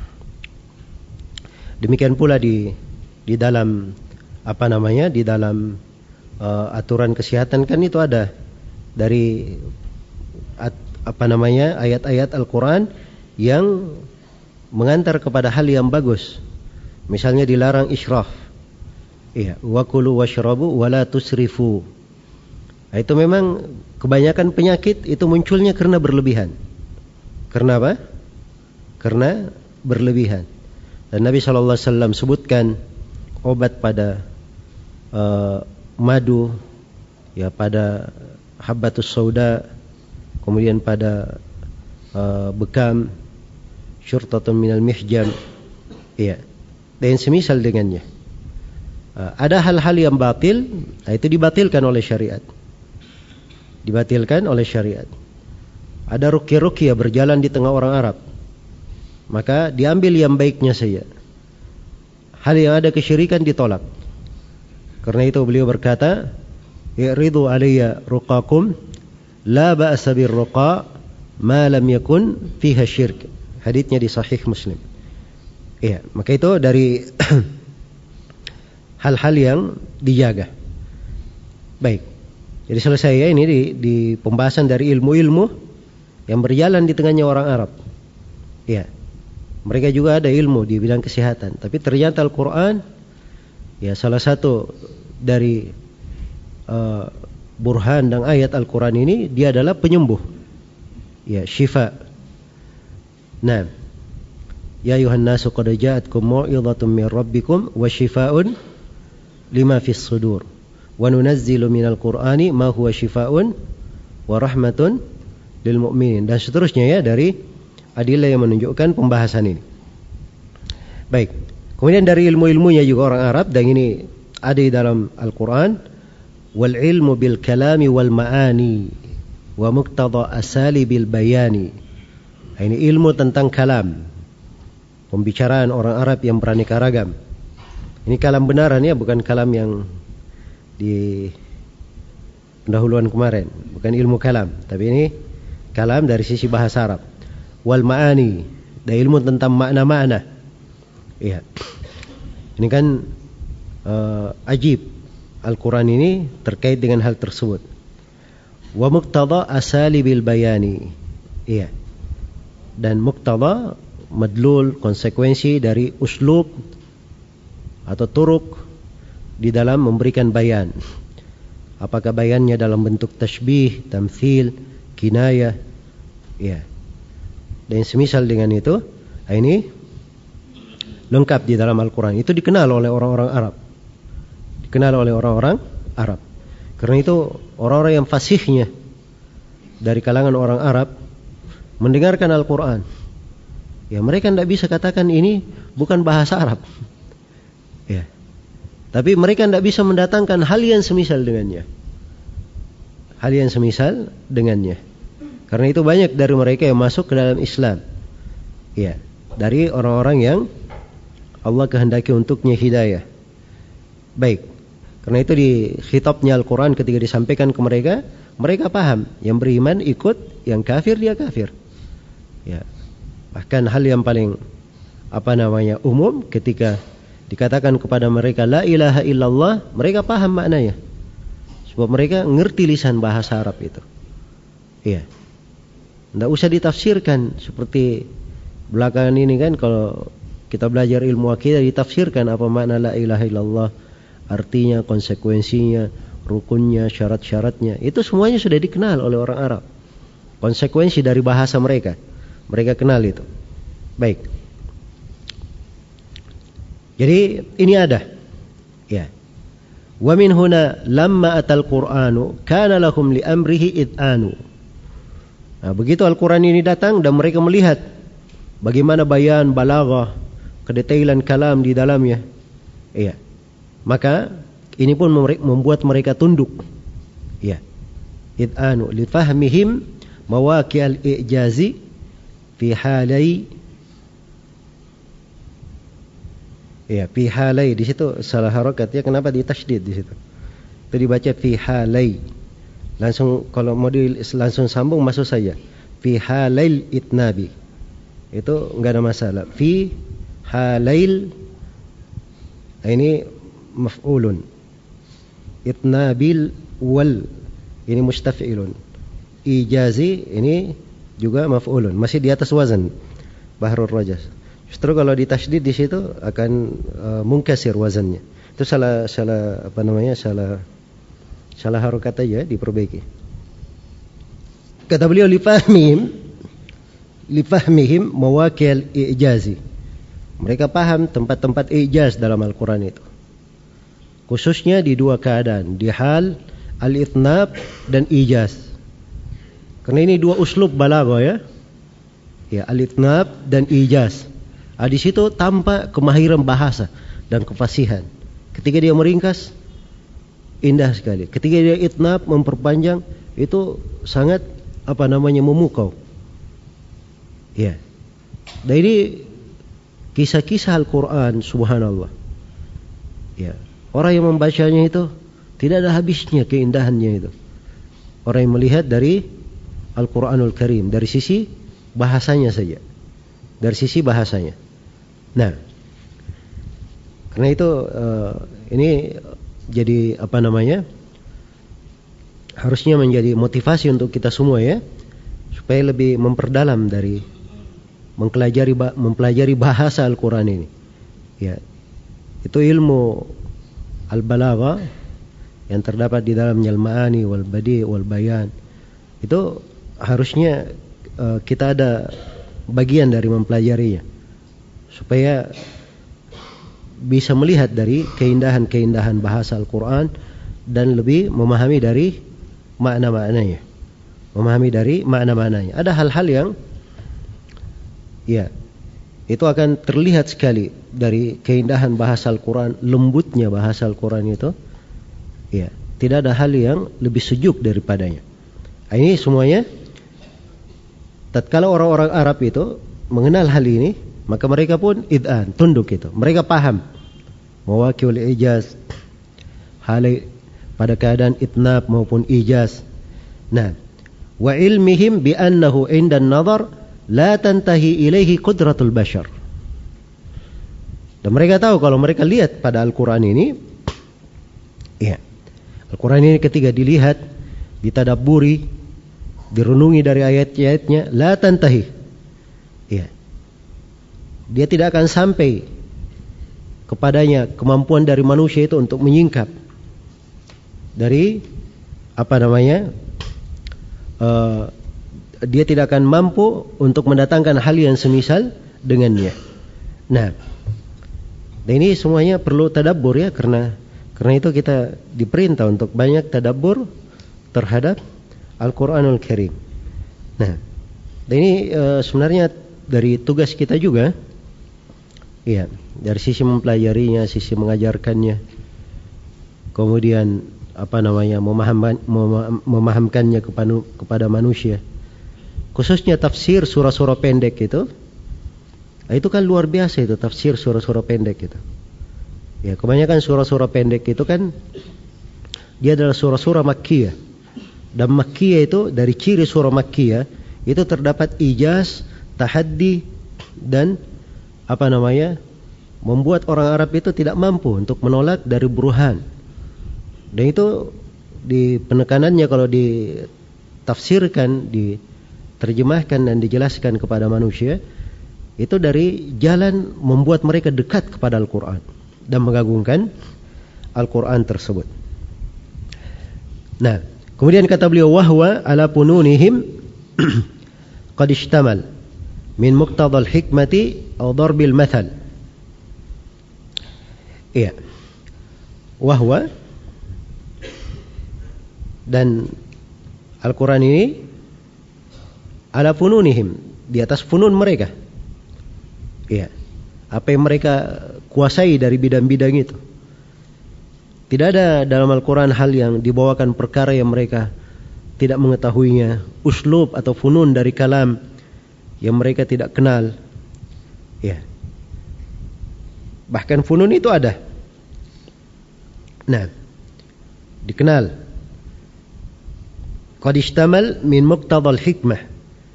A: Demikian pula di di dalam apa namanya di dalam uh, aturan kesehatan kan itu ada dari at, apa namanya ayat-ayat Al-Quran yang mengantar kepada hal yang bagus. Misalnya dilarang israf. Iya, wa kulu washrabu wa la tusrifu. Nah, itu memang kebanyakan penyakit itu munculnya karena berlebihan. Karena apa? Karena berlebihan. Dan Nabi shallallahu alaihi wasallam sebutkan obat pada uh, madu, ya pada habbatus sauda, kemudian pada uh, bekam, syurtatun minal mihjam, ya, dan semisal dengannya. Uh, ada hal-hal yang batil, nah itu dibatilkan oleh syariat. Dibatilkan oleh syariat. Ada ruqyah-ruqyah berjalan di tengah orang Arab, maka diambil yang baiknya saja. Hal yang ada kesyirikan ditolak. Karena itu beliau berkata, "I'ridu alayya ruqakum la ba'sa birruqa ma lam yakun fiha syirk." Haditsnya di Sahih Muslim. Iya, maka itu dari hal-hal yang dijaga. Baik. Jadi selesai ya ini di, di pembahasan dari ilmu-ilmu yang berjalan di tengahnya orang Arab. Iya. Mereka juga ada ilmu di bidang kesehatan, tapi ternyata Al-Quran, ya salah satu dari uh, burhan dan ayat Al-Quran ini, dia adalah penyembuh, ya syifa. Nah, ya ayuhan nasu qad ja'atkum mau'izatun min rabbikum wa syifaa'un lima fis sudur wa nunazzilu minal Qur'ani ma huwa syifaa'un wa rahmatun lil mu'minin, dan seterusnya ya dari adillah yang menunjukkan pembahasan ini. Baik. Kemudian dari ilmu-ilmunya juga orang Arab, dan ini ada di dalam Al-Quran. Wal ilmu bil kalami wal ma'ani wa muqtada asali bil bayani. Ini ilmu tentang kalam, pembicaraan orang Arab yang beraneka ragam. Ini kalam benaran ya, bukan kalam yang di pendahuluan kemarin, bukan ilmu kalam, tapi ini kalam dari sisi bahasa Arab. Wal ma'ani, dan ilmu tentang makna-makna. Iya. Ini kan uh, ajib. Al-Quran ini terkait dengan hal tersebut. Wa muqtada asalibil bayani. Iya. Dan muqtada, madlul, konsekuensi dari uslub atau turuk di dalam memberikan bayan. Apakah bayannya dalam bentuk tashbih, tamthil, kinayah. Iya. Dan semisal dengan itu, ini lengkap di dalam Al-Quran. Itu dikenal oleh orang-orang Arab. Dikenal oleh orang-orang Arab. Karena itu orang-orang yang fasihnya dari kalangan orang Arab mendengarkan Al-Quran, ya mereka tidak bisa katakan ini bukan bahasa Arab. Ya. Tapi mereka tidak bisa mendatangkan hal yang semisal dengannya. Hal yang semisal dengannya. Karena itu banyak dari mereka yang masuk ke dalam Islam. Ya, dari orang-orang yang Allah kehendaki untuknya hidayah. Baik. Karena itu di khitabnya Al-Quran ketika disampaikan ke mereka, mereka paham. Yang beriman ikut, yang kafir dia kafir. Ya. Bahkan hal yang paling apa namanya umum, ketika dikatakan kepada mereka la ilaha illallah, mereka paham maknanya. Sebab mereka ngerti lisan bahasa Arab itu. Iya. Tidak usah ditafsirkan seperti belakangan ini kan, kalau kita belajar ilmu akidah ditafsirkan apa makna la ilaha illallah, artinya, konsekuensinya, rukunnya, syarat-syaratnya. Itu semuanya sudah dikenal oleh orang Arab. Konsekuensi dari bahasa mereka, mereka kenal itu. Baik. Jadi ini ada. Ya. Wa min huna lamma atal Qur'anu kana lahum li amrihi id'anu. Nah, begitu Al-Qur'an ini datang dan mereka melihat bagaimana bayan, balaghah, kedetailan kalam di dalamnya. Iya. Maka ini pun membuat mereka tunduk. Iya. Id'anu li fahmihim mawaqi'al i'jazi fi halai. Ya, fi halai di situ salah harokat ya, kenapa ditasydid di situ? Itu dibaca fi halai. Langsung kalau mau di, langsung sambung masuk saja. Fi halail itnabi. Itu enggak ada masalah. Fi halail, ini maf'ulun. Itnabil wal, ini mustaf'ilun. Ijazi ini juga maf'ulun, masih di atas wazan Bahrul Rajas. Justru kalau ditasydid di situ akan uh, munkasir wazannya. Itu salah salah apa namanya? salah salah harokat aja, diperbaiki. Kata beliau li fahmihim li fahmihim mawaqi'al i'jazi. Mereka paham tempat-tempat i'jaz dalam Al-Qur'an itu. Khususnya di dua keadaan, di hal al-itnab dan ijaz. Karena ini dua uslub balaghah ya. Ya, al-itnab dan ijaz. Ah, di situ tampak kemahiran bahasa dan kefasihan. Ketika dia meringkas, indah sekali. Ketika dia itnab, memperpanjang, itu sangat apa namanya memukau. Ya. Dan ini kisah-kisah Al-Quran, subhanallah. Ya. Orang yang membacanya itu tidak ada habisnya keindahannya itu. Orang yang melihat dari Al-Quranul Karim, dari sisi bahasanya saja, dari sisi bahasanya. Nah, karena itu uh, ini jadi apa namanya, harusnya menjadi motivasi untuk kita semua ya, supaya lebih memperdalam dari mempelajari mempelajari bahasa Al-Quran ini. Ya, itu ilmu al-balaghah yang terdapat di dalamnya al-ma'ani wal badi wal bayan. Itu harusnya uh, kita ada bagian dari mempelajarinya, supaya bisa melihat dari keindahan-keindahan bahasa Al-Quran dan lebih memahami dari makna-maknanya. Memahami dari makna-maknanya. Ada hal-hal yang ya, itu akan terlihat sekali dari keindahan bahasa Al-Quran, lembutnya bahasa Al-Quran itu. Ya, tidak ada hal yang lebih sejuk daripadanya. Ini semuanya tatkala orang-orang Arab itu mengenal hal ini, maka mereka pun id'an, tunduk itu. Mereka paham mawaqi'ul ijaz, hal pada keadaan itnab maupun ijaz. Nah, wa ilmihim bi annahu 'inda an-nazar la tantahi ilaihi qudratul bashar. Dan mereka tahu kalau mereka lihat pada Al-Quran ini, ya, Al-Quran ini ketika dilihat, ditadabburi, direnungi dari ayat-ayatnya, la tantahi. Ya. Dia tidak akan sampai kepadanya kemampuan dari manusia itu untuk menyingkap dari apa namanya, uh, dia tidak akan mampu untuk mendatangkan hal yang semisal dengannya. Nah, dan ini semuanya perlu tadabbur ya, karena karena itu kita diperintah untuk banyak tadabbur terhadap Al-Quranul Karim. Nah, dan ini uh, sebenarnya dari tugas kita juga. Iya, dari sisi mempelajarinya, sisi mengajarkannya, kemudian apa namanya memaham, memahamkannya kepada, kepada manusia. Khususnya tafsir surah-surah pendek itu, itu kan luar biasa itu tafsir surah-surah pendek itu. Ya, kebanyakan surah-surah pendek itu kan dia adalah surah-surah Makkiyah. Dan Makkiyah itu dari ciri surah Makkiyah itu terdapat ijaz, tahaddi dan apa namanya, membuat orang Arab itu tidak mampu untuk menolak dari burhan. Dan itu di penekanannya kalau di ditafsirkan, diterjemahkan dan dijelaskan kepada manusia, itu dari jalan membuat mereka dekat kepada Al-Quran dan mengagungkan Al-Quran tersebut. Nah, kemudian kata beliau, wahwa ala pununihim qad ishtamal min muqtadal hikmati aw darbil mathal. Iya. Wahwa, dan Al-Quran ini ala fununihim, di atas funun mereka. Iya. Apa yang mereka kuasai dari bidang-bidang itu. Tidak ada dalam Al-Quran hal yang dibawakan perkara yang mereka tidak mengetahuinya, uslub atau funun dari kalam yang mereka tidak kenal. Ya. Bahkan funun itu ada. Nah, dikenal. Qad ishtamal min muqtadal hikmah.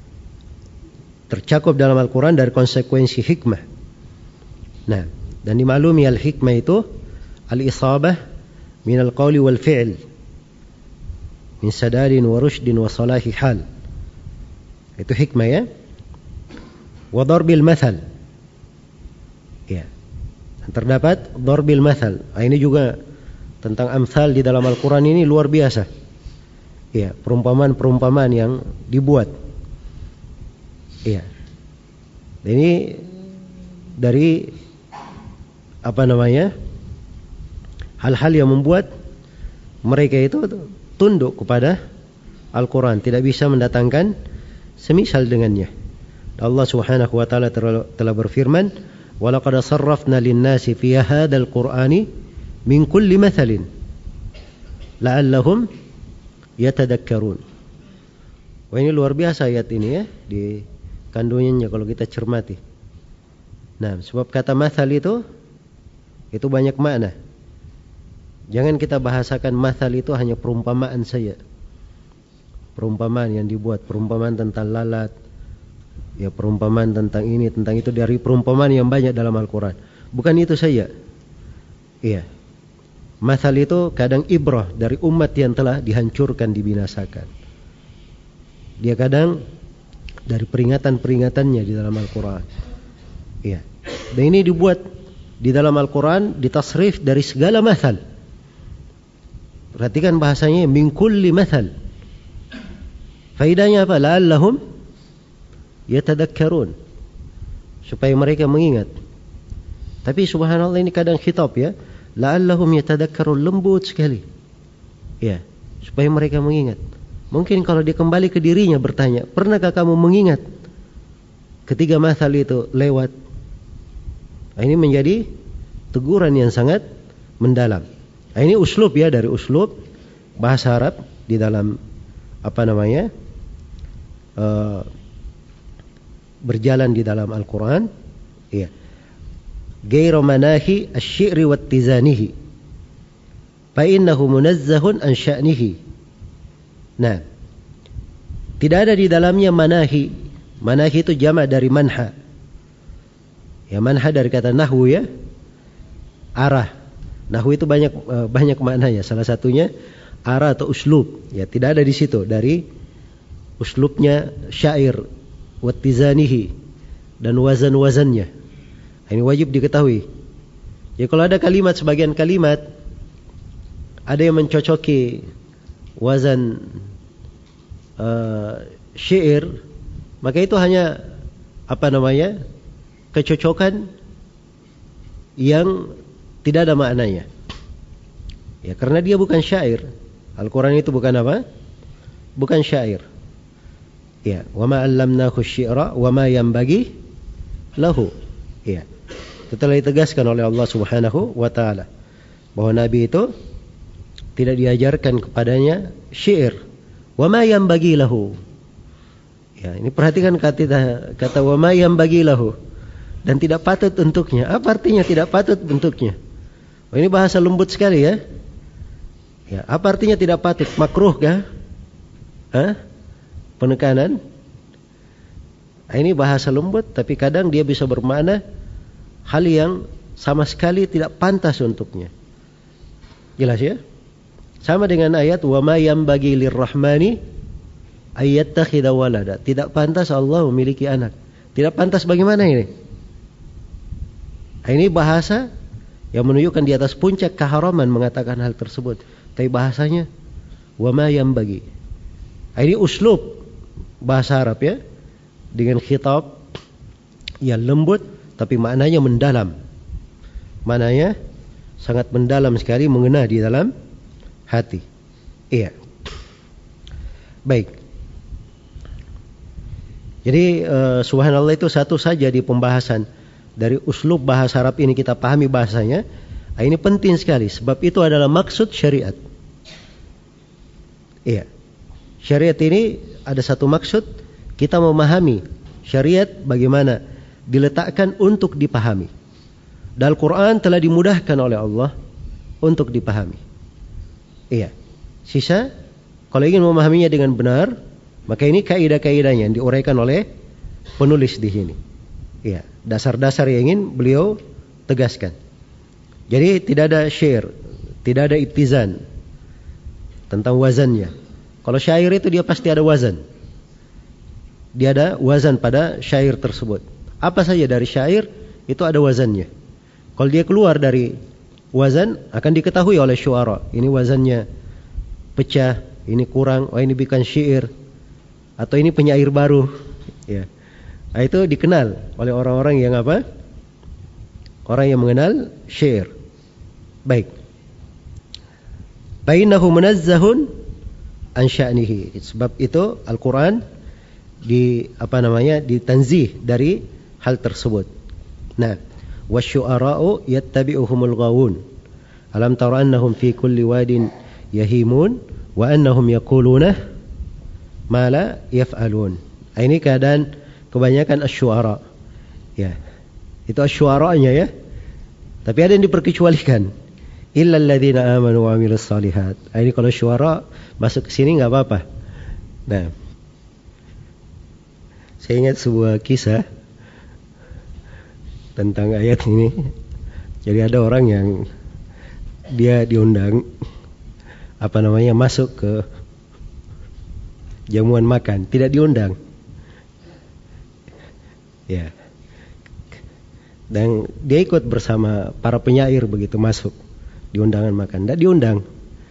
A: Tercakup dalam Al-Quran dari konsekuensi hikmah. Nah, dan dimaklumi al-hikmah itu al-isabah min al-qawli wal fi'l min sadadin wa rushdin wa salahi hal. Itu hikmah, ya. Wa darbil mathal. Ya. Dan terdapat darbil mathal. Nah, ini juga tentang amsal di dalam Al-Quran ini luar biasa. Ya, perumpamaan-perumpamaan yang dibuat. Iya. Ini dari apa namanya? Hal-hal yang membuat mereka itu tunduk kepada Al-Quran, tidak bisa mendatangkan semisal dengannya. Allah Subhanahu wa taala telah berfirman, "Wa laqad sarrafna lin-nasi fi hadzal Qur'ani min kulli mathalin la'allahum yatadakkarun." Wah, ini luar biasa ayat ini, ya, di kandungannya kalau kita cermati. Nah, sebab kata mathal itu itu banyak makna. Jangan kita bahasakan mathal itu hanya perumpamaan saja. Perumpamaan yang dibuat, perumpamaan tentang lalat, ya, perumpamaan tentang ini, tentang itu, dari perumpamaan yang banyak dalam Al-Quran. Bukan itu saja. Iya. Mathal itu kadang ibrah dari umat yang telah dihancurkan, dibinasakan. Dia kadang dari peringatan-peringatannya di dalam Al-Quran. Iya. Dan ini dibuat di dalam Al-Quran, ditasrif dari segala mathal. Perhatikan bahasanya, min kulli mathal. Faidahnya apa? La'allahum yatadakkarun. Supaya mereka mengingat. Tapi subhanallah, ini kadang khitab, ya. La'allahum yatadakkarun, lembut sekali. Ya, supaya mereka mengingat. Mungkin kalau dia kembali ke dirinya bertanya, pernahkah kamu mengingat ketika mathal itu lewat? Nah, ini menjadi teguran yang sangat mendalam. Nah, ini uslub, ya, dari uslub bahasa Arab di dalam apa namanya uh, berjalan di dalam Al-Quran. Iya. Ghairu manahi asy-syi'ri wattizanihi fa innahu munazzahun an sya'nihi. Nah, tidak ada di dalamnya manahi. Manahi itu jamak dari manha. Ya, manha dari kata nahwu, ya, arah. Nahwu itu banyak banyak maknanya. Salah satunya arah atau uslub. Ya, tidak ada di situ dari uslubnya syair, wattizanihi, dan wazan-wazannya. Ini wajib diketahui. Ya, kalau ada kalimat, sebagian kalimat ada yang mencocoki wazan uh, syair, maka itu hanya apa namanya kecocokan yang tidak ada maknanya. Ya, karena dia bukan syair. Al-Quran itu bukan apa? Bukan syair. Ya, wa ma 'allamnahu asy-syi'ra wa ma yanbaghi lahu. Ya. Itu telah ditegaskan oleh Allah Subhanahu wa taala bahwa Nabi itu tidak diajarkan kepadanya syair. Wa ma yanbaghi lahu. Ya, ini perhatikan kata kata wa ma yanbaghi lahu, dan tidak patut untuknya. Apa artinya tidak patut untuknya? Oh, ini bahasa lembut sekali, ya. Ya, apa artinya tidak patut? Makruh kah? Hah? Penekanan? Nah, ini bahasa lembut, tapi kadang dia bisa bermakna hal yang sama sekali tidak pantas untuknya. Jelas, ya? Sama dengan ayat wa ma yanbaghi lirrahmani ayyattakhidha walada. Tidak pantas Allah memiliki anak. Tidak pantas bagaimana ini? Ini bahasa yang menunjukkan di atas puncak keharaman mengatakan hal tersebut. Tapi bahasanya wa ma yanbaghi. Ini uslub bahasa Arab ya, dengan khitab yang lembut tapi maknanya mendalam. Maknanya sangat mendalam sekali, mengena di dalam hati. Iya. Baik. Jadi uh, subhanallah itu satu saja di pembahasan dari uslub bahasa Arab ini kita pahami bahasanya. Ini penting sekali sebab itu adalah maksud syariat. Iya. Syariat ini ada satu maksud, kita memahami syariat bagaimana diletakkan untuk dipahami. Dan Al-Quran telah dimudahkan oleh Allah untuk dipahami. Iya. Sisa, kalau ingin memahaminya dengan benar, maka ini kaidah-kaidahnya yang diuraikan oleh penulis di sini. Iya. Dasar-dasar yang ingin beliau tegaskan. Jadi tidak ada syair, tidak ada ibtizan tentang wazannya. Kalau syair itu dia pasti ada wazan. Dia ada wazan pada syair tersebut. Apa saja dari syair itu ada wazannya. Kalau dia keluar dari wazan akan diketahui oleh syuara. Ini wazannya pecah, ini kurang, oh ini bukan syair, atau ini penyair baru. Ya. Nah, itu dikenal oleh orang-orang yang apa? Orang yang mengenal syair. Baik. Bainahu munazzahun an sya'nihi. Sebab itu Al-Quran di apa namanya ditanzih dari hal tersebut. Nah, wasyu'ara'u yattabi'uhumul ghawun. Alam tara annahum fi kulli wadin yahimun wa annahum yaquluna ma la yaf'alun. Ini keadaan kebanyakan asy-syu'ara. Ya. Itu asy-syu'ara'nya ya. Tapi ada yang diperkecualikan. Illal ladzina amanu wa 'amilus shalihat. Ini kalau syu'ara masuk ke sini enggak apa-apa. Nah, saya ingat sebuah kisah tentang ayat ini. Jadi ada orang yang dia diundang apa namanya masuk ke jamuan makan, tidak diundang. Ya. Dan dia ikut bersama para penyair begitu masuk di undangan makan, tidak diundang.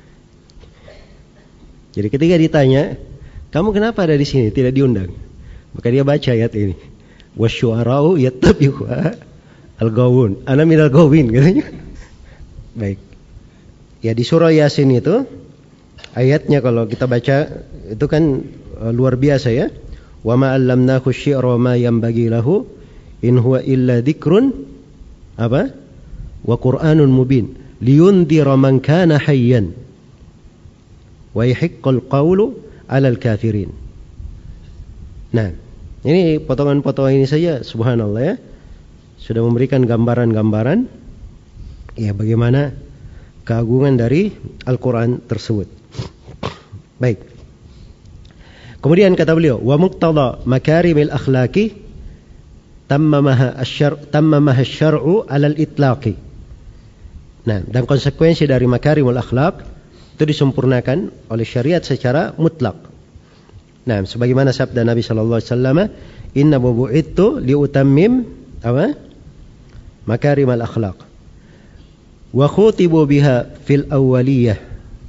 A: Jadi ketika ditanya, "Kamu kenapa ada di sini tidak diundang?" Maka dia baca ayat ini. Wasyu'ara'u yattabi'u al-ghawun. Ana minal ghawin katanya. Baik. Ya di surah Yasin itu ayatnya kalau kita baca itu kan uh, luar biasa ya. Wa ma 'allamnahu syi'ra wa ma yanbaghi lahu in huwa illa dzikrun apa? Wa Qur'anun mubin liyundhira man kana hayyan wa yahiqqal qawlu 'alal kafirin. Nah, ini potongan-potongan ini saja subhanallah ya sudah memberikan gambaran-gambaran ya bagaimana keagungan dari Al-Quran tersebut. Baik. Kemudian kata beliau, wa muqtada makarimil akhlaqi tammamaha asy-syar' tammamaha asy-syar'u 'alal itlaqi. Nah, dan konsekuensi dari makarimul akhlaq itu disempurnakan oleh syariat secara mutlak. Nah, sebagaimana sabda Nabi sallallahu alaihi wasallam, "Inna bu'ithu liutammim apa? Makarimal akhlaq." Wa khutibu biha fil awwaliyah.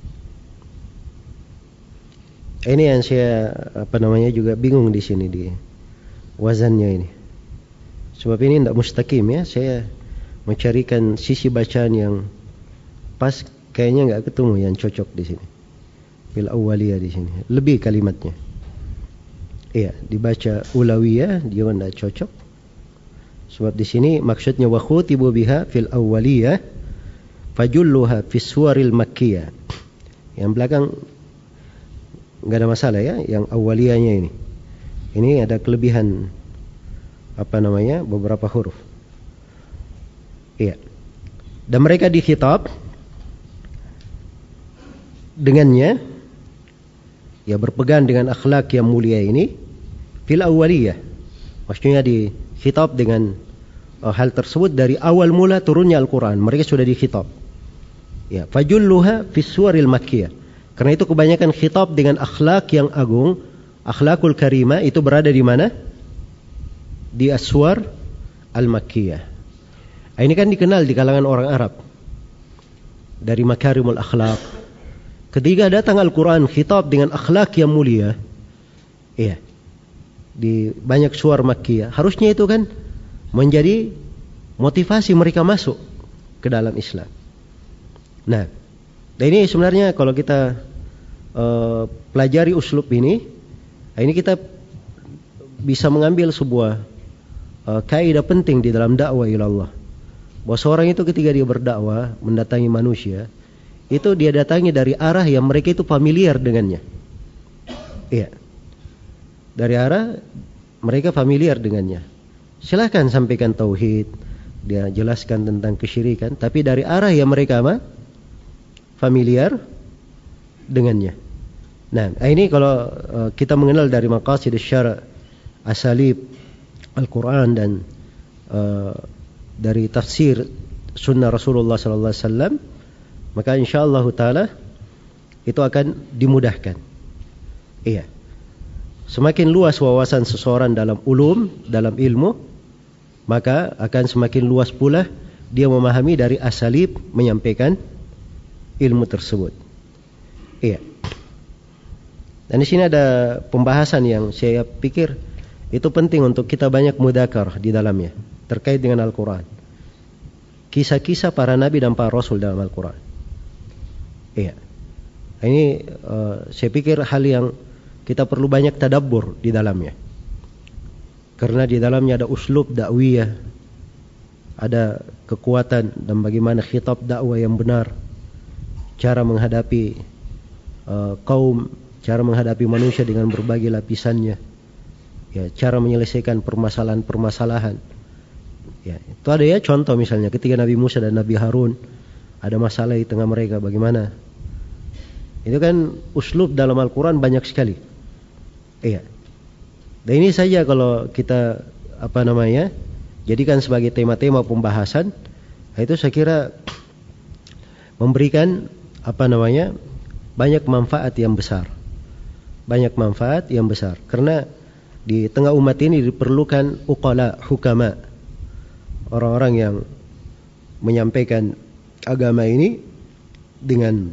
A: Ini yang saya apa namanya juga bingung di sini di wazannya ini. Sebab ini tidak mustaqim ya. Saya mencarikan sisi bacaan yang pas, kayaknya enggak ketemu yang cocok di sini. Fil awwaliyah di sini. Lebih kalimatnya. Iya, dibaca ulawiyah dia tidak cocok. Sebab di sini maksudnya wa khutibu biha fil awwaliyah fajulluha fis suwaril makkiyah. Yang belakang enggak ada masalah ya, yang awwaliyahnya ini. Ini ada kelebihan apa namanya? Beberapa huruf. Iya. Dan mereka dikhitab dengannya ya berpegang dengan akhlak yang mulia ini fil awwaliyah. Maksudnya dikhitab dengan uh, hal tersebut dari awal mula turunnya Al-Quran. Mereka sudah dikhitab. Ya, fajulluha fis suwaril makkiyah. Karena itu kebanyakan khitab dengan akhlak yang agung Akhlakul karimah itu berada di mana? Di As-Suwar Al-Makkiyah. Ini kan dikenal di kalangan orang Arab dari makarimul akhlak. Ketika datang Al-Quran khitab dengan akhlak yang mulia, iya, di banyak suar Makkiyah, harusnya itu kan menjadi motivasi mereka masuk ke dalam Islam. Nah, dan ini sebenarnya kalau kita uh, pelajari uslub ini, ini kita bisa mengambil sebuah uh, kaidah penting di dalam dakwah ilallah. Bahwa seorang itu ketika dia berdakwah mendatangi manusia, itu dia datangi dari arah yang mereka itu familiar dengannya. Iya. Dari arah mereka familiar dengannya. Silahkan sampaikan tauhid, dia jelaskan tentang kesyirikan, tapi dari arah yang mereka apa? Familiar dengannya. Nah, ini kalau uh, kita mengenal dari maqasid syara', asalib Al-Quran dan uh, dari tafsir sunnah Rasulullah sallallahu alaihi wasallam, maka insyaallah taala itu akan dimudahkan. Iya. Semakin luas wawasan seseorang dalam ulum, dalam ilmu, maka akan semakin luas pula dia memahami dari asalib menyampaikan ilmu tersebut. Iya. Dan di sini ada pembahasan yang saya pikir itu penting untuk kita banyak mudzakarah di dalamnya terkait dengan Al-Quran. Kisah-kisah para nabi dan para rasul dalam Al-Quran. Iya. Ini uh, saya pikir hal yang kita perlu banyak tadabbur di dalamnya. Karena di dalamnya ada uslub dakwiyah, ada kekuatan dan bagaimana khitab dakwah yang benar, cara menghadapi uh, kaum, cara menghadapi manusia dengan berbagai lapisannya, ya, cara menyelesaikan permasalahan-permasalahan. Ya, itu ada ya contoh misalnya ketika Nabi Musa dan Nabi Harun ada masalah di tengah mereka, bagaimana? Itu kan uslub dalam Al-Quran banyak sekali. Iya. Dan ini saja kalau kita apa namanya jadikan sebagai tema-tema pembahasan, itu saya kira memberikan apa namanya banyak manfaat yang besar, banyak manfaat yang besar. Karena di tengah umat ini diperlukan uqala, hukama, orang-orang yang menyampaikan agama ini dengan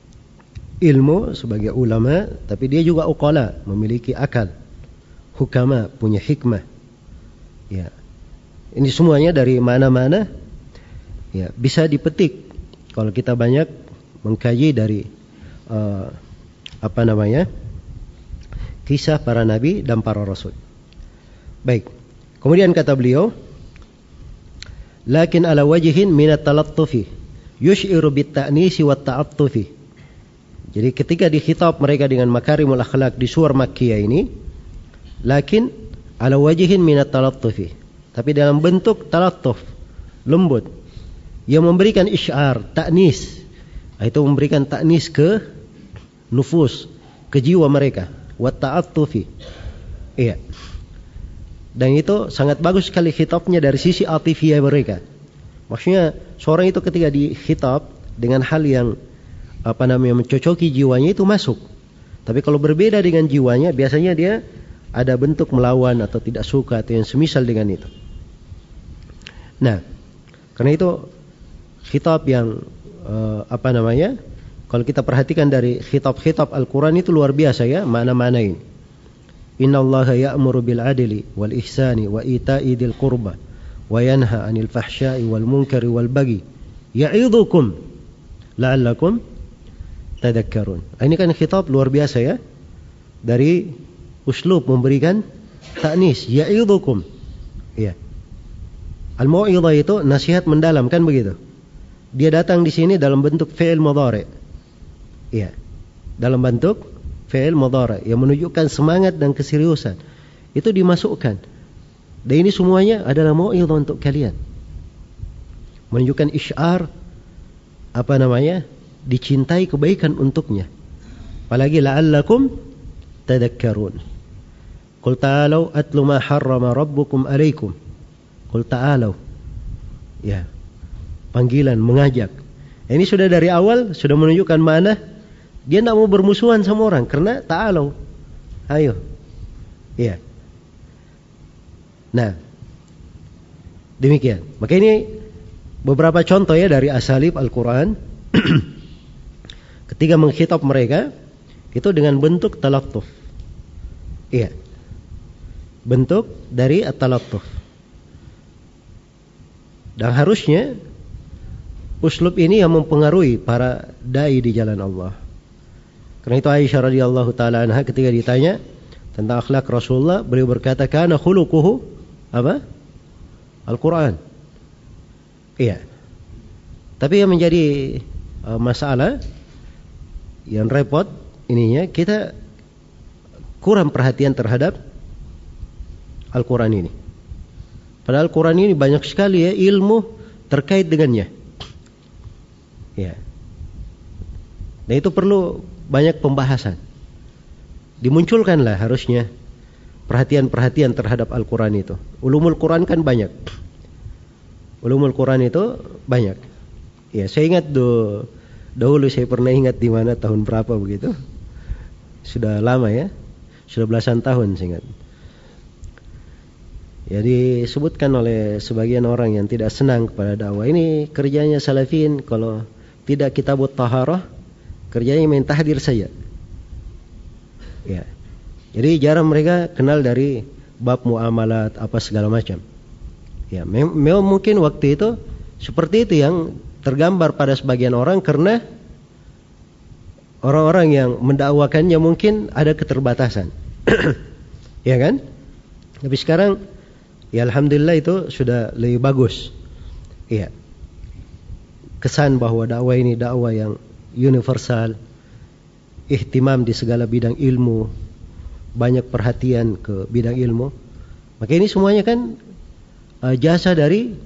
A: ilmu sebagai ulama, tapi dia juga uqala, memiliki akal, hukama, punya hikmah. Ya, ini semuanya dari mana-mana ya bisa dipetik kalau kita banyak mengkaji dari uh, apa namanya kisah para nabi dan para rasul. Baik. Kemudian kata beliau, lakin ala wajhin min at-talattufi yush'iru bit-ta'nisi wat-ta'attufi. Jadi ketika dikhitab mereka dengan makarimul akhlak di surah Makkiyah ini, lakin ala wajhin min at-talattufi, tapi dalam bentuk talattuf, lembut, yang memberikan isyar, ta'nis, itu memberikan ta'nis ke nufus, ke jiwa mereka, wat-ta'attufi. Iya. Dan itu sangat bagus sekali khitabnya dari sisi atifiyah mereka. Maksudnya seorang itu ketika dikhitab dengan hal yang apa namanya mencocoki jiwanya itu masuk. Tapi kalau berbeda dengan jiwanya, biasanya dia ada bentuk melawan atau tidak suka atau yang semisal dengan itu. Nah, karena itu khitab yang uh, apa namanya? Kalau kita perhatikan dari khitab-khitab Al-Quran itu luar biasa ya, mana-mana ini. Inna allaha ya'muru bil adli wal ihsani wa ita'i dzil qurba wa yanha 'anil fahsya'i wal munkari wal baghi ya'idzukum la'allakum tadhakkarun. Ini kan khitab luar biasa ya, dari uslub memberikan ta'nis, ya'idzukum. Ya. Al-mau'izah itu nasihat mendalam, kan begitu. Dia datang di sini dalam bentuk fi'il mudhari'. Ya. Dalam bentuk fi'il mudhari' yang menunjukkan semangat dan keseriusan. Itu dimasukkan. Dan ini semuanya adalah mau'izah untuk kalian. Menunjukkan isyar apa namanya? Dicintai kebaikan untuknya. Apalagi la'allakum tadhakkarun. Qul ta'alu atlu ma harrama rabbukum alaikum. Qul ta'alu. Ya. Panggilan, mengajak. Ini sudah dari awal sudah menunjukkan mana dia tidak mau bermusuhan sama orang karena ta'alu. Ayo, Iya. Nah, demikian. Maka ini beberapa contoh ya dari asalib Al-Quran ketika mengkhitab mereka itu dengan bentuk talattuf. Iya. Bentuk dari at-talattuf. Dan harusnya uslub ini yang mempengaruhi para dai di jalan Allah. Karena itu Aisyah radhiyallahu taala anha ketika ditanya tentang akhlak Rasulullah, beliau berkata, "Kana khuluquhu apa? Al-Quran." Iya. Tapi yang menjadi uh, masalah yang repot ininya, kita kurang perhatian terhadap Al-Quran ini. Padahal Al-Quran ini banyak sekali ya ilmu terkait dengannya. Ya. Dan itu perlu banyak pembahasan. Dimunculkanlah harusnya perhatian-perhatian terhadap Al-Quran itu. Ulumul Quran kan banyak. Ulumul Quran itu banyak. Ya, saya ingat do, dahulu saya pernah ingat di mana tahun berapa begitu. Sudah lama ya. Sudah belasan tahun saya ingat. Ya, disebutkan oleh sebagian orang yang tidak senang kepada dakwah. Ini kerjanya salafin, kalau tidak kitabut taharah, kerjanya main tahdir saja. Ya. Jadi jarang mereka kenal dari bab muamalat apa segala macam. Ya, memang mungkin waktu itu seperti itu yang tergambar pada sebagian orang, karena orang-orang yang mendakwakannya mungkin ada keterbatasan. Ya kan? Tapi sekarang ya alhamdulillah itu sudah lebih bagus. Iya. Kesan bahwa dakwah ini dakwah yang universal, ihtimam di segala bidang ilmu, banyak perhatian ke bidang ilmu. Maka ini semuanya kan uh, jasa dari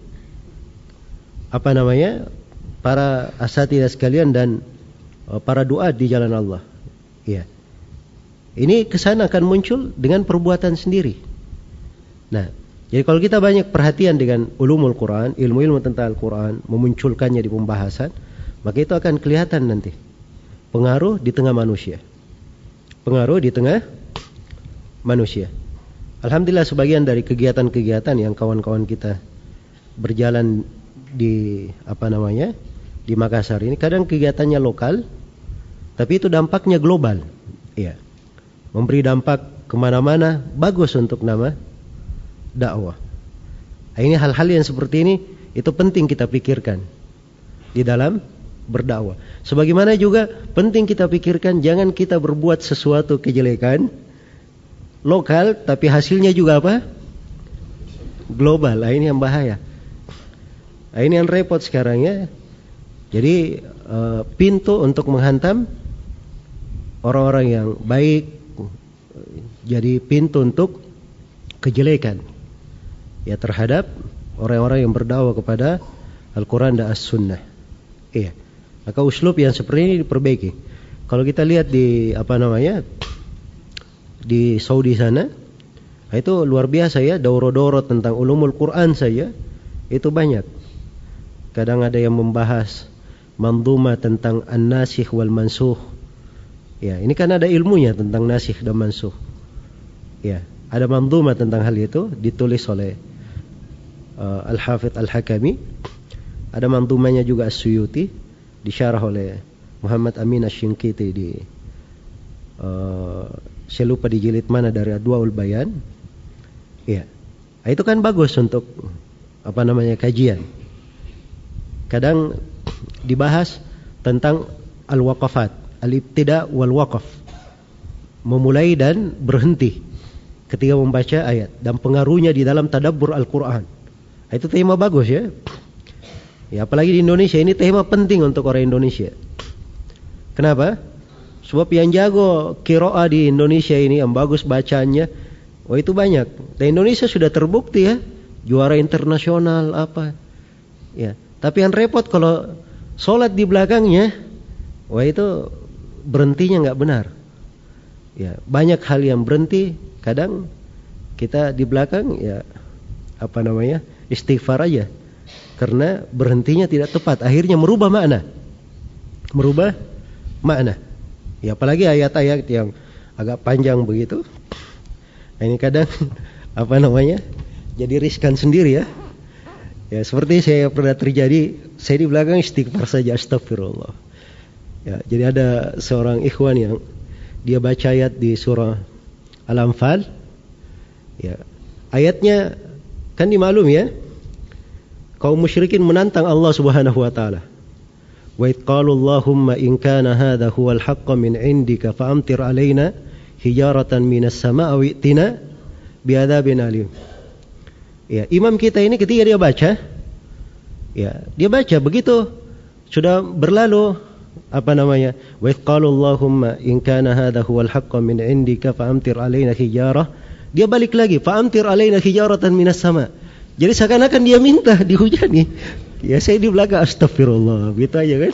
A: apa namanya? Para asatidzah sekalian dan uh, para duat di jalan Allah. Iya. Ini kesan akan muncul dengan perbuatan sendiri. Nah, jadi kalau kita banyak perhatian dengan ulumul Quran, ilmu-ilmu tentang Al-Quran, memunculkannya di pembahasan, maka itu akan kelihatan nanti pengaruh di tengah manusia. Pengaruh di tengah manusia. Alhamdulillah sebagian dari kegiatan-kegiatan yang kawan-kawan kita berjalan di apa namanya? Di Makassar ini kadang kegiatannya lokal, tapi itu dampaknya global. Iya. Memberi dampak kemana-mana, bagus untuk nama dakwah. Ini hal-hal yang seperti ini itu penting kita pikirkan di dalam berdakwah. Sebagaimana juga penting kita pikirkan jangan kita berbuat sesuatu kejelekan lokal tapi hasilnya juga apa? Global. Nah, ini yang bahaya. Nah, ini yang repot sekarang ya. Jadi uh, pintu untuk menghantam orang-orang yang baik jadi pintu untuk kejelekan ya terhadap orang-orang yang berdakwah kepada Al-Quran dan As-Sunnah. Iya. Maka uslub yang seperti ini diperbaiki. Kalau kita lihat di apa namanya di Saudi sana, itu luar biasa ya, dauro-dauro tentang ulumul Quran saja itu banyak. Kadang ada yang membahas mandhumah tentang an-nasikh wal mansukh. Ya, ini kan ada ilmunya tentang nasikh dan mansukh. Ya, ada mandhumah tentang hal itu ditulis oleh uh, Al-Hafidh Al-Hakami. Ada mandhumahnya juga As-Suyuti disyarah oleh Muhammad Amin Asy-Shinqiti di uh, saya lupa di jilid mana dari Adwaul Bayan. Ya. Nah, itu kan bagus untuk apa namanya kajian. Kadang dibahas tentang al-waqafat, al-ibtida wal waqaf. Memulai dan berhenti ketika membaca ayat dan pengaruhnya di dalam tadabbur Al-Quran. Itu tema bagus ya. Ya, apalagi di Indonesia ini tema penting untuk orang Indonesia. Kenapa? Sebab yang jago qiraah di Indonesia ini, yang bagus bacanya, oh itu banyak. Dan Indonesia sudah terbukti ya, juara internasional apa. Ya, tapi yang repot kalau sholat di belakangnya, wah itu berhentinya nggak benar. Ya, banyak hal yang berhenti. Kadang kita di belakang ya apa namanya istighfar aja. Karena berhentinya tidak tepat, akhirnya merubah makna. Merubah makna. Ya apalagi ayat-ayat yang agak panjang begitu. Ini kadang apa namanya? Jadi riskan sendiri ya. Ya seperti saya pernah terjadi, saya di belakang istighfar saja, astagfirullah. Ya, jadi ada seorang ikhwan yang dia baca ayat di surah Al-Anfal. Ya, ayatnya kan dimaklum ya. Kaum musyrikin menantang Allah Subhanahu wa taala. Wa id qalu Allahumma in kana hadha huwal haqqu min 'indika fa'amtir 'alaina hijaratan minas sama'i wa'tina bi'adzabin alim. Ya, imam kita ini ketika dia baca, ya, dia baca begitu sudah berlalu apa namanya? Wa id qalu Allahumma in kana hadha huwal haqqu min 'indika fa'amtir 'alaina hijarah. Dia balik lagi, fa'amtir 'alaina hijaratan minas sama'. Jadi seakan-akan dia minta dihujani. Ya saya di belakang astagfirullah, gitu aja kan.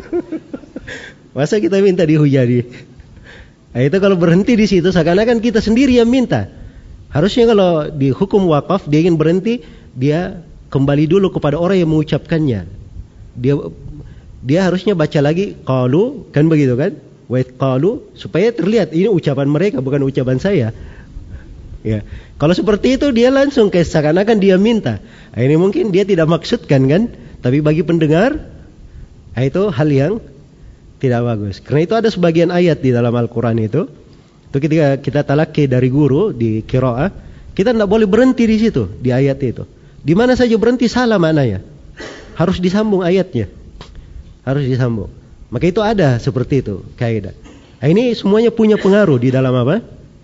A: Masa kita minta dihujani? Nah, itu kalau berhenti di situ seakan-akan kita sendiri yang minta. Harusnya kalau di hukum wakaf dia ingin berhenti, dia kembali dulu kepada orang yang mengucapkannya. Dia dia harusnya baca lagi qalu, kan begitu kan? Wa qalu, supaya terlihat ini ucapan mereka bukan ucapan saya. Ya. Kalau seperti itu dia langsung kayak seakan-akan dia minta. Nah, ini mungkin dia tidak maksudkan kan, tapi bagi pendengar nah itu hal yang tidak bagus. Karena itu ada sebagian ayat di dalam Al-Qur'an itu, itu ketika kita talaki dari guru di qiraah, kita tidak boleh berhenti di situ di ayat itu. Di mana saja berhenti salah maknanya. Harus disambung ayatnya. Harus disambung. Maka itu ada seperti itu kaidah. Nah, ini semuanya punya pengaruh di dalam apa?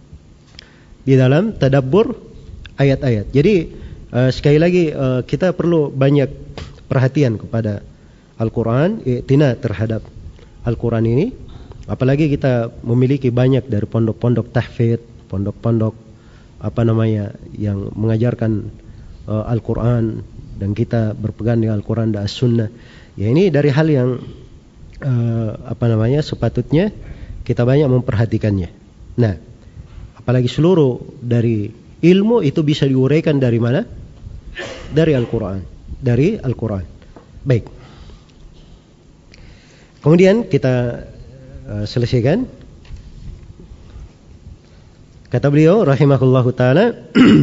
A: Di dalam tadabbur ayat-ayat. Jadi uh, sekali lagi uh, kita perlu banyak perhatian kepada Al-Quran, i'tina terhadap Al-Quran ini. Apalagi kita memiliki banyak dari pondok-pondok tahfidz, pondok-pondok apa namanya yang mengajarkan uh, Al-Quran, dan kita berpegang dengan Al-Quran dan As-Sunnah. Ya ini dari hal yang uh, apa namanya sepatutnya kita banyak memperhatikannya. Nah, apalagi seluruh dari ilmu itu bisa diuraikan dari mana? Dari Al-Quran. Dari Al-Quran. Baik. Kemudian kita uh, selesaikan. Kata beliau rahimahullahu ta'ala,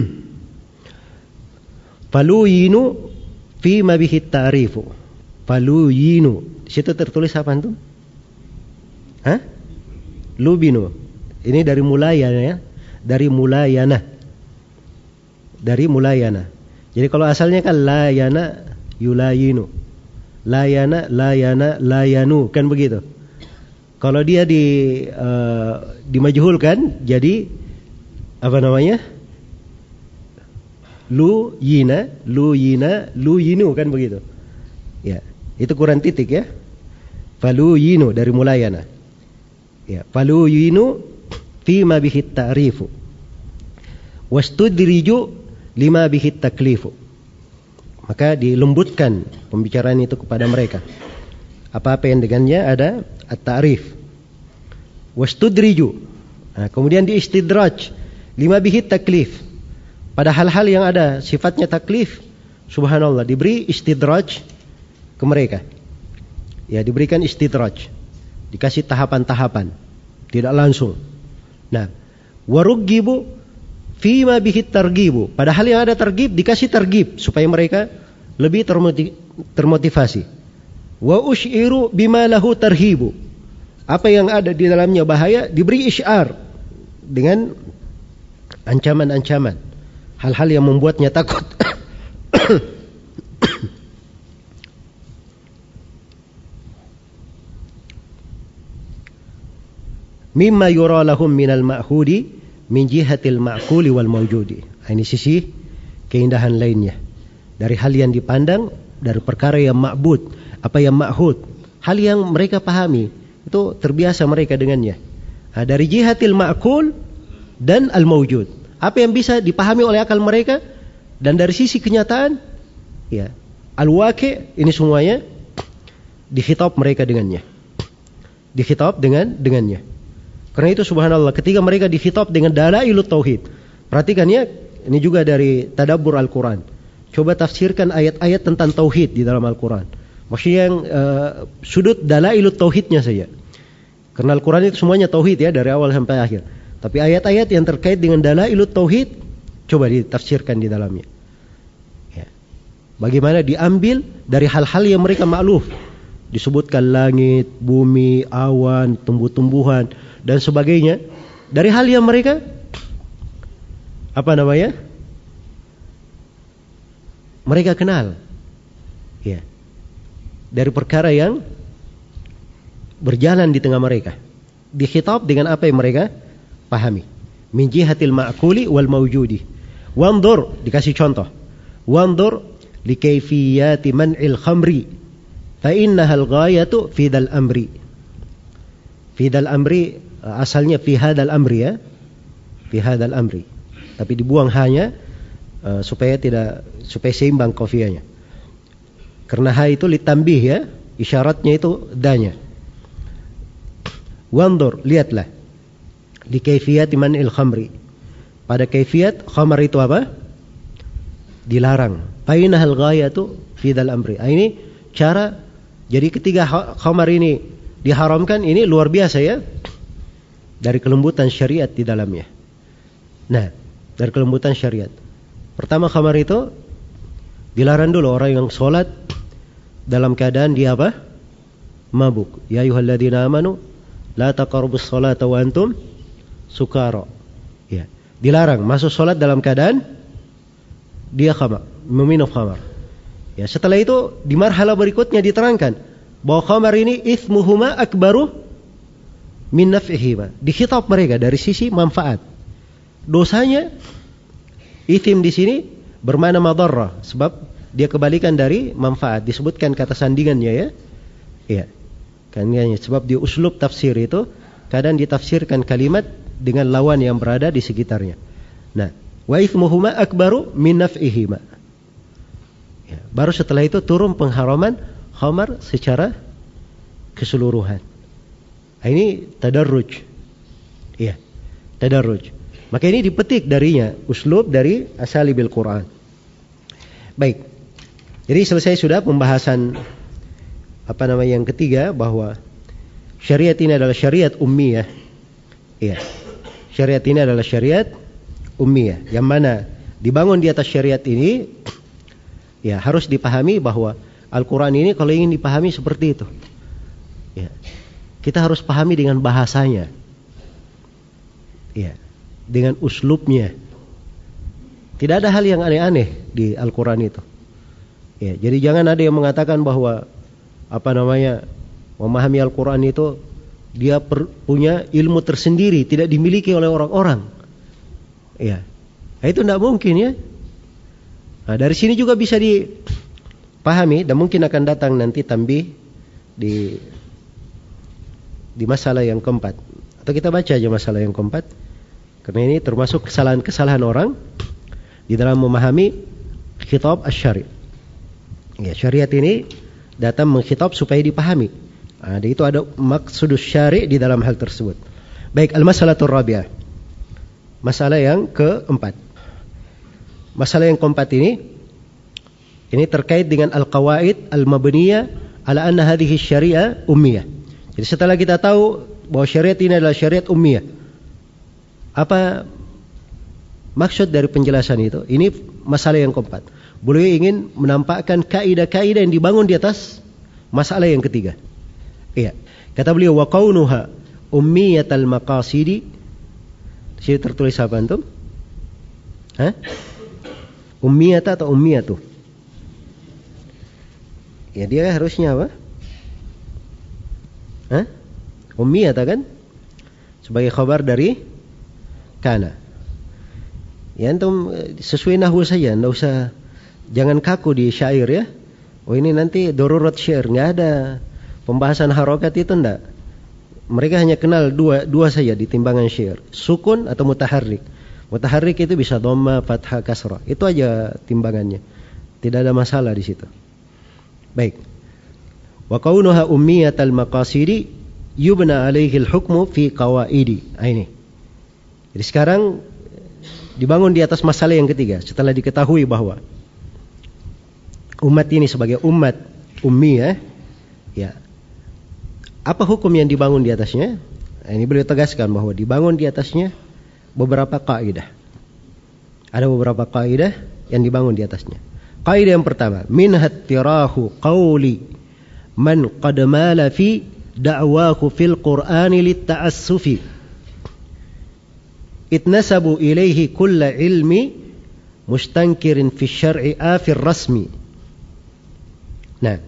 A: faluyinu fi ma bihi ta'rifu. Faluyinu. Di situ tertulis apa itu? Hah? Lubinu. Ini dari mulayana ya. Dari mulayana. Dari mulayana. Jadi kalau asalnya kan layana yulayinu. Layana, layana, layanu, kan begitu. Kalau dia di uh, dimajhulkan jadi apa namanya? Lu yina, lu yina, lu yinu, kan begitu. Ya, itu kurang titik ya. Falu yinu dari mulayana. Ya, falu yinu fima bihi ta'rifu wastudriju lima bihi taklifu. Maka dilembutkan pembicaraan itu kepada mereka. Apa-apa yang dengannya ada at-ta'rif. Wastudriju. Nah, kemudian diistidraj lima bihi taklif. Pada hal-hal yang ada sifatnya taklif, subhanallah, diberi istidraj ke mereka. Ya, diberikan istidraj. Dikasih tahapan-tahapan, tidak langsung. Nah, waruggibu fima bihi targibu. Padahal yang ada targib dikasih targib supaya mereka lebih termotivasi. Wa usyiru bima lahu tarhibu. Apa yang ada di dalamnya bahaya diberi isyar dengan ancaman-ancaman, hal-hal yang membuatnya takut. Mimma yura lahum minal ma'hudi min jihatil ma'kuli wal mawjudi. Ini sisi keindahan lainnya. Dari hal yang dipandang, dari perkara yang ma'bud, apa yang ma'hud, hal yang mereka pahami, itu terbiasa mereka dengannya. Nah, dari jihatil ma'kul dan al-mawjud, apa yang bisa dipahami oleh akal mereka, dan dari sisi kenyataan, ya, al-waqi', ini semuanya dikhitab mereka dengannya. Dikhitab dengan dengannya. Karena itu subhanallah, ketika mereka dikhitab dengan dalailut tauhid. Perhatikan ya, ini juga dari tadabbur Al-Quran. Coba tafsirkan ayat-ayat tentang tauhid di dalam Al-Quran. Maksudnya yang uh, sudut dalailut tauhidnya saja. Karena Al-Quran itu semuanya tauhid ya, dari awal sampai akhir. Tapi ayat-ayat yang terkait dengan dalailut tauhid coba ditafsirkan di dalamnya. Ya. Bagaimana diambil dari hal-hal yang mereka makluf. Disebutkan langit, bumi, awan, tumbuh-tumbuhan dan sebagainya. Dari hal yang mereka apa namanya? Mereka kenal. Ya. Dari perkara yang berjalan di tengah mereka. Dikhitab dengan apa yang mereka pahami. Min jihatil ma'kuli wal mawjudi. Wanzur, dikasih contoh. Wanzur li kayfiyati man'il khamri fa innaha al-ghayatu fi dal amri. Fi dal amri asalnya fi hadal amri ya. Fi hadal amri. Tapi dibuang hanya uh, supaya tidak supaya seimbang kafianya. Karena ha itu litambih ya, isyaratnya itu danya. Wanzur, lihatlah. Di kaifiyat man'il khamri. Pada kaifiyat khamar itu apa? Dilarang. Fainahal ghayatu fi dal amri. Ini cara, jadi ketika khamar ini diharamkan, ini luar biasa ya. Dari kelembutan syariat di dalamnya. Nah, dari kelembutan syariat. Pertama khamar itu dilarang dulu orang yang sholat dalam keadaan dia apa? Mabuk. Ya ayyuhalladzina amanu la taqrabus sholata wa antum sukara. Ya, dilarang masuk sholat dalam keadaan dia khamar, meminum khamar. Ya, setelah itu di marhala berikutnya diterangkan bahwa khamar ini itsmuhuma akbaru min naf'ihima. Dikhitab mereka dari sisi manfaat. Dosanya ithim di sini bermakna madarrah sebab dia kebalikan dari manfaat. Disebutkan kata sandingannya ya. Iya. Kan sebab di uslub tafsir itu kadang ditafsirkan kalimat dengan lawan yang berada di sekitarnya. Nah, wa itsmuhuma akbaru min naf'ihima. Ya, baru setelah itu turun pengharaman khamar secara keseluruhan. Nah, ini tadarruj. Iya, tadarruj. Maka ini dipetik darinya uslub dari asalibil Quran. Baik. Jadi selesai sudah pembahasan apa namanya yang ketiga bahwa syariat ini adalah syariat ummiyah. Iya. Syariat ini adalah syariat ummiyah yang mana dibangun di atas syariat ini ya harus dipahami bahwa Al-Quran ini kalau ingin dipahami seperti itu ya, kita harus pahami dengan bahasanya ya, dengan uslubnya. Tidak ada hal yang aneh-aneh di Al-Quran itu ya, jadi jangan ada yang mengatakan bahwa apa namanya memahami Al-Quran itu dia per, punya ilmu tersendiri, tidak dimiliki oleh orang-orang. Ya, nah, itu tidak mungkin ya. Nah, dari sini juga bisa dipahami dan mungkin akan datang nanti tambih di di masalah yang keempat. Atau kita baca aja masalah yang keempat, karena ini termasuk kesalahan-kesalahan orang di dalam memahami khitab asy-syari'. Ya, syariat ini datang mengkhitab supaya dipahami. Nah, itu ada maksudus syari' di dalam hal tersebut. Baik, al-masalatur rabi'ah. Masalah yang keempat. Masalah yang keempat ini ini terkait dengan al-qawaid al-mabniyah ala anna hadhihi syari'ah ummiyah. Jadi setelah kita tahu bahwa syariat ini adalah syariat ummiyah, apa maksud dari penjelasan itu? Ini masalah yang keempat. Beliau ingin menampakkan kaidah-kaidah yang dibangun di atas masalah yang ketiga. Iya. Kata beliau wa kaunuha ummiyatal maqasidi. Sini tertulis apa antum? Hah? Ummiyata atau ummiyatu? Ya dia harusnya apa? Hah? Ummiyata kan? Sebagai khabar dari kana. Ya antum sesuai nahwu saja, enggak usah, jangan kaku di syair ya. Oh ini nanti darurat syair, enggak ada pembahasan harokat itu enggak. Mereka hanya kenal dua dua saja di timbangan syair, sukun atau mutaharrik. Mutaharrik itu bisa dhamma, fathah, kasrah. Itu aja timbangannya. Tidak ada masalah di situ. Baik. Wa kaunuha ummiyatal maqasidi yubna alaihi al-hukmu fi qawaidi. Nah, ini. Jadi sekarang dibangun di atas masalah yang ketiga setelah diketahui bahwa umat ini sebagai umat ummiyah ya. Apa hukum yang dibangun di atasnya? Nah, ini beliau tegaskan bahwa dibangun di atasnya beberapa kaidah. Ada beberapa kaidah yang dibangun di atasnya. Kaidah yang pertama, minhat tirahu qawli man qad mala fi da'wahu fil Qur'ani lit-ta'assufi. Itnasabu ilaihi kulla ilmi mustankirin fi syar'i afir rasmi. Nah,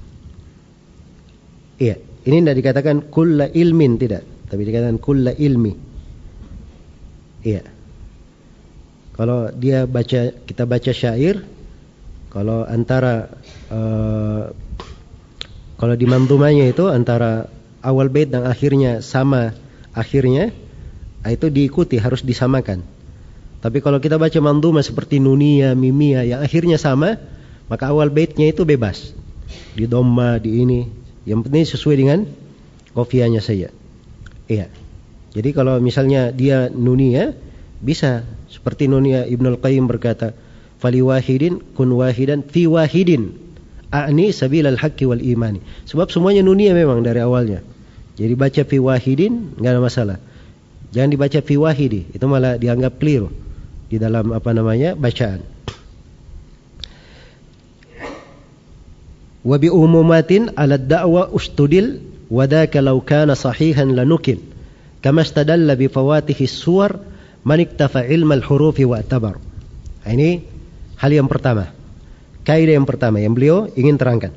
A: iya, ini tidak dikatakan kulla ilmin, tidak, tapi dikatakan kulla ilmi. Iya. Kalau dia baca, kita baca syair, kalau antara uh, kalau di manzumahnya itu antara awal bait dan akhirnya sama akhirnya, itu diikuti, harus disamakan. Tapi kalau kita baca manzumah seperti nuniyah, mimiyah yang akhirnya sama, maka awal baitnya itu bebas. Di dhamma, di ini, yang penting sesuai dengan qafiyahnya saja. Iya. Jadi kalau misalnya dia nuniyah, bisa seperti nuniyah Ibnul Qayyim berkata, fali wahidin kun wahidan fi wahidin a'ni sabilal haqqi wal imani. Sebab semuanya nuniyah memang dari awalnya. Jadi baca fi wahidin enggak ada masalah. Jangan dibaca fi wahidi, itu malah dianggap keliru di dalam apa namanya bacaan. Wa bi umumatin 'ala ad-da'wa ustudil wa dzaka law kana sahihan lanukil kama istadalla bi fawatihi suwar man iktafa ilmal hurufi wa tabar. Ini hal yang pertama. Kaidah yang pertama yang beliau ingin terangkan.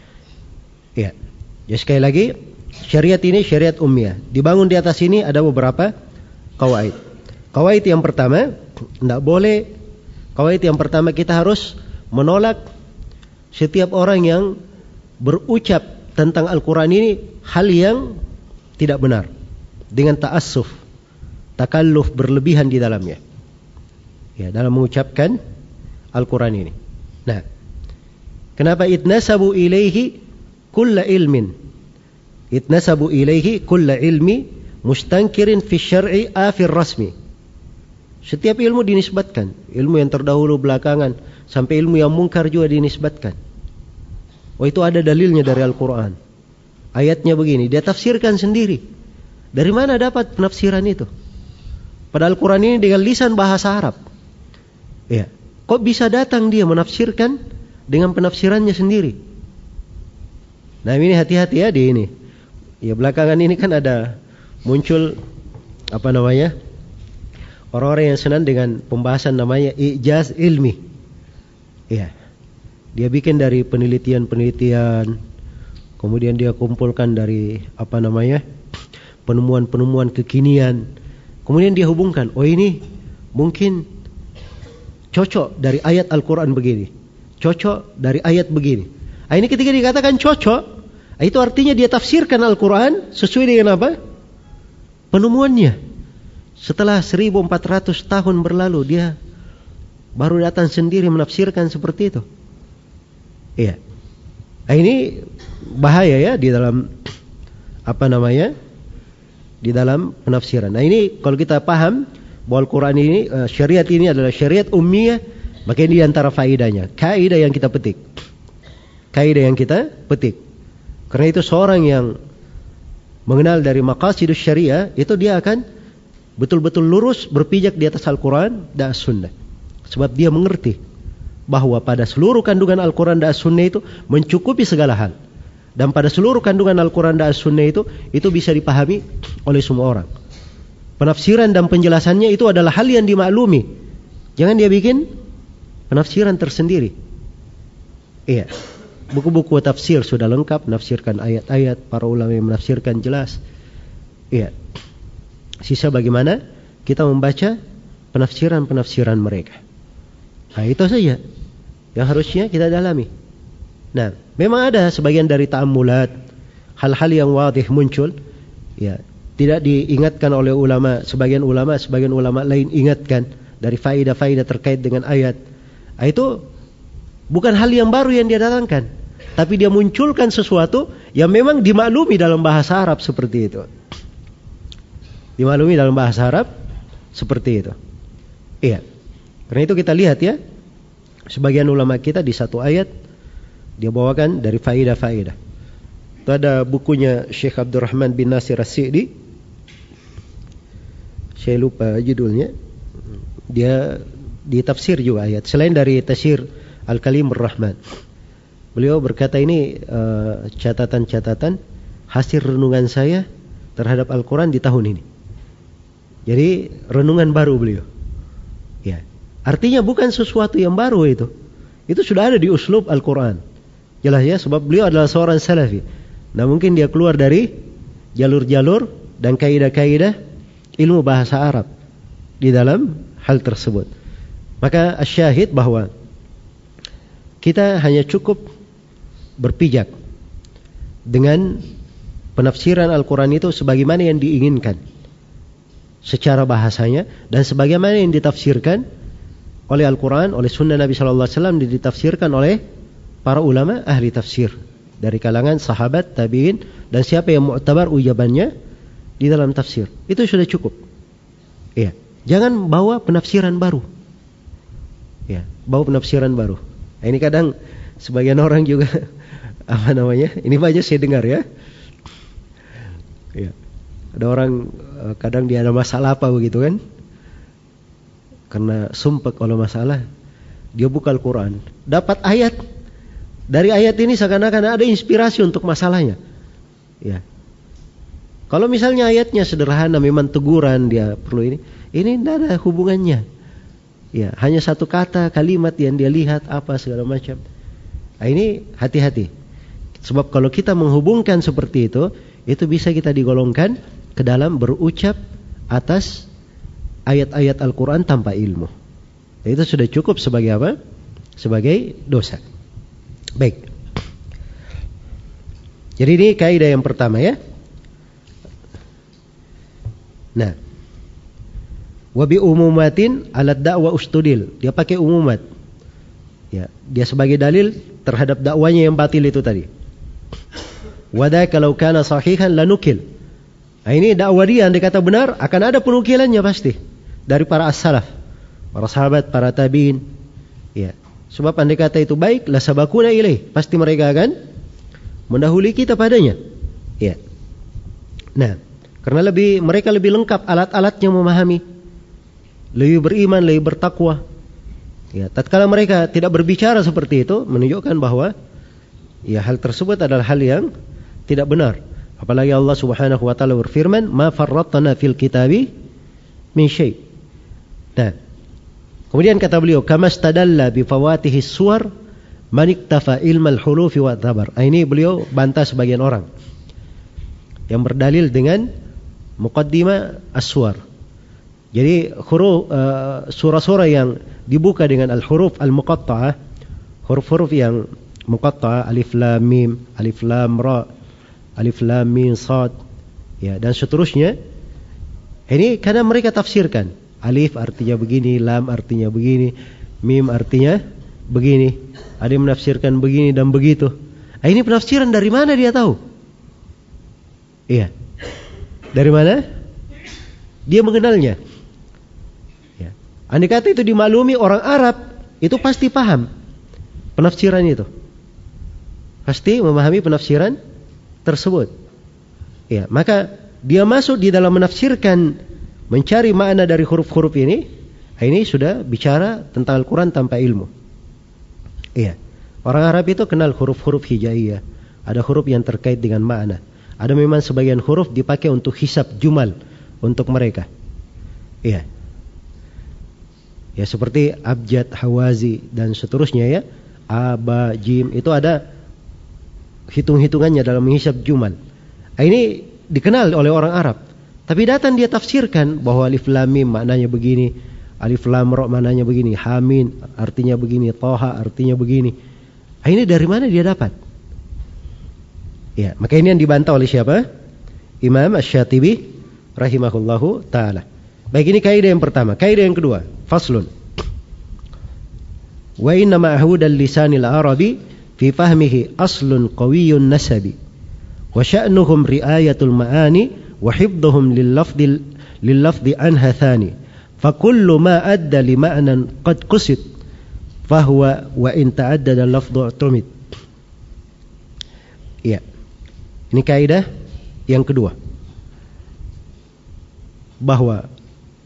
A: Ya. Jadi sekali lagi, syariat ini syariat ummiyah. Dibangun di atas ini ada beberapa qawaid. Qawaid yang pertama, tidak boleh. Qawaid yang pertama, kita harus menolak setiap orang yang berucap tentang Al-Quran ini hal yang tidak benar, dengan ta'assuf, takalluf, berlebihan di dalamnya, ya, dalam mengucapkan Al-Quran ini. Nah, kenapa itnasabu ilaihi kulla ilmin? Itnasabu ilaihi kulla ilmi mustankirin fi syar'i afir rasmi. Setiap ilmu dinisbatkan, ilmu yang terdahulu belakangan, sampai ilmu yang mungkar juga dinisbatkan. Oh, itu ada dalilnya dari Al-Quran. Ayatnya begini, dia tafsirkan sendiri. Dari mana dapat penafsiran itu? Padahal Al-Quran ini dengan lisan bahasa Arab. Ya, kok bisa datang dia menafsirkan dengan penafsirannya sendiri? Nah, ini hati-hati ya di ini. Ya, belakangan ini kan ada muncul apa namanya? Orang-orang yang senang dengan pembahasan namanya ijaz ilmi. Ya. Dia bikin dari penelitian-penelitian, kemudian dia kumpulkan dari apa namanya? penemuan-penemuan kekinian. Kemudian dia hubungkan, oh ini mungkin cocok dari ayat Al-Quran begini, cocok dari ayat begini. Nah, ini ketika dikatakan cocok, itu artinya dia tafsirkan Al-Quran sesuai dengan apa? Penemuannya. Setelah seribu empat ratus tahun berlalu, dia baru datang sendiri menafsirkan seperti itu. Iya. Nah, ini bahaya ya di dalam apa namanya? Di dalam penafsiran. Nah, ini kalau kita paham bahwa Al-Quran ini, syariat ini adalah syariat ummiyah, maka ini di antara faedahnya, kaidah yang kita petik. Kaidah yang kita petik. Karena itu seorang yang mengenal dari maqasidus syariah, itu dia akan betul-betul lurus berpijak di atas Al-Quran dan As-Sunnah. Sebab dia mengerti bahwa pada seluruh kandungan Al-Quran dan As-Sunnah itu mencukupi segala hal. Dan pada seluruh kandungan Al-Quran dan As-Sunnah itu, itu bisa dipahami oleh semua orang. Penafsiran dan penjelasannya itu adalah hal yang dimaklumi. Jangan dia bikin penafsiran tersendiri. Iya. Buku-buku tafsir sudah lengkap, menafsirkan ayat-ayat, para ulama yang menafsirkan jelas. Iya. Sisa bagaimana kita membaca penafsiran-penafsiran mereka. Nah, itu saja yang harusnya kita dalami. Nah, memang ada sebagian dari ta'ammulat, hal-hal yang wadih muncul, ya, tidak diingatkan oleh ulama, sebagian ulama, sebagian ulama lain ingatkan dari faedah-faedah terkait dengan ayat. Nah, itu bukan hal yang baru yang dia datangkan, tapi dia munculkan sesuatu yang memang dimaklumi dalam bahasa Arab seperti itu. Dimaklumi dalam bahasa Arab seperti itu. Iya. Karena itu kita lihat ya, sebagian ulama kita di satu ayat dia bawakan dari faedah-faedah. Itu ada bukunya Syekh Abdurrahman bin Nasir As-Sa'di. saya lupa judulnya. Dia di tafsir juga ayat. Selain dari tafsir Al-Kalimur Rahman. Beliau berkata ini uh, catatan-catatan hasil renungan saya terhadap Al-Quran di tahun ini. Jadi renungan baru beliau. Ya. Artinya bukan sesuatu yang baru itu. Itu sudah ada di uslub Al-Quran. Jelas ya, sebab beliau adalah seorang salafi. Nah mungkin dia keluar dari jalur-jalur dan kaidah-kaidah ilmu bahasa Arab di dalam hal tersebut. Maka asyahid bahwa kita hanya cukup berpijak dengan penafsiran Al-Quran itu sebagaimana yang diinginkan secara bahasanya dan sebagaimana yang ditafsirkan oleh Al-Quran, oleh Sunnah Nabi Shallallahu Alaihi Wasallam, ditafsirkan oleh para ulama ahli tafsir dari kalangan sahabat, tabi'in dan siapa yang mu'tabar ujabannya di dalam tafsir. Itu sudah cukup. Iya. Jangan bawa penafsiran baru. Ya, bawa penafsiran baru. Nah, ini kadang sebagian orang juga apa namanya? Ini aja saya dengar ya. Ya. Ada orang kadang dia ada masalah apa begitu kan? Karena sumpek kalau masalah, dia buka Al-Quran, dapat ayat. Dari ayat ini seakan-akan ada inspirasi untuk masalahnya. Ya. Kalau misalnya ayatnya sederhana, memang teguran dia perlu ini, ini tidak ada hubungannya. Ya, hanya satu kata, kalimat yang dia lihat apa segala macam. Nah, ini hati-hati. Sebab kalau kita menghubungkan seperti itu, itu bisa kita digolongkan ke dalam berucap atas ayat-ayat Al-Quran tanpa ilmu. Nah, itu sudah cukup sebagai apa? Sebagai dosa. Baik. Jadi ini kaidah yang pertama ya. Nah, wabi umumatin alat dakwah ustudil. Dia pakai umumat. Ya, dia sebagai dalil terhadap dakwanya yang batil itu tadi. Wada kalau kana sahihan lanukil. Nah, ini dakwah dia andai kata benar akan ada penukilannya pasti dari para as-salaf, para sahabat, para tabi'in. Ya. Sebab andai kata itu baik, la sabakuna ilaih, pasti mereka akan mendahului kita padanya. Ya. Nah, karena lebih mereka lebih lengkap alat-alatnya memahami, lebih beriman, lebih bertakwa. Ya, tatkala mereka tidak berbicara seperti itu, menunjukkan bahwa ya hal tersebut adalah hal yang tidak benar. Apalagi Allah Subhanahu wa taala berfirman, "Ma farratna fil kitabi min syai'." Nah, kemudian kata beliau, "Kama stadalla bi fawatihi suwar man iktafa ilmal hurufi wa dhabar." Nah, ini beliau bantah sebagian orang yang berdalil dengan muqaddimah as-suwar. Jadi huruf uh, surah-surah yang dibuka dengan al-huruf al-muqatta'ah, huruf-huruf yang muqatta'ah, alif lam mim, alif lam ra, alif lam mim sad, ya dan seterusnya. Ini karena mereka tafsirkan, alif artinya begini, lam artinya begini, mim artinya begini. Ada yang menafsirkan begini dan begitu. Nah, ini penafsiran dari mana dia tahu? Iya. Dari mana? Dia mengenalnya. Ya. Andai kata itu dimaklumi orang Arab, itu pasti paham penafsiran itu. Pasti memahami penafsiran tersebut. Ya, maka dia masuk di dalam menafsirkan, mencari makna dari huruf-huruf ini. Ini sudah bicara tentang Al-Quran tanpa ilmu. Iya. Orang Arab itu kenal huruf-huruf hijaiyah. Ada huruf yang terkait dengan makna. Ada memang sebagian huruf dipakai untuk hisab jumal untuk mereka. Iya. Ya seperti abjad, hawazi dan seterusnya ya. A, ba, jim itu ada hitung-hitungannya dalam menghisab jumal. Nah, ini dikenal oleh orang Arab. Tapi datang dia tafsirkan bahwa alif lam mim maknanya begini, alif lam ra maknanya begini, hamin artinya begini, toha artinya begini. Nah, ini dari mana dia dapat? Ya, maka ini yang dibantah oleh siapa? Imam Asy-Syatibi rahimahullahu taala. Baik, ini kaidah yang pertama. Kaidah yang kedua, faslun. Wa inna ma'hudal lisanil arabi fi fahmihi aslun qawiyyun nasabi wa sya'nuhum ri'ayatul ma'ani wa hifdhuhum lil lafdil lil lafdi anha thani fa kullu ma adda li ma'nan qad qusid fa huwa wa in ta'addada lafdhu tumid. Iya. Ini kaidah yang kedua, bahwa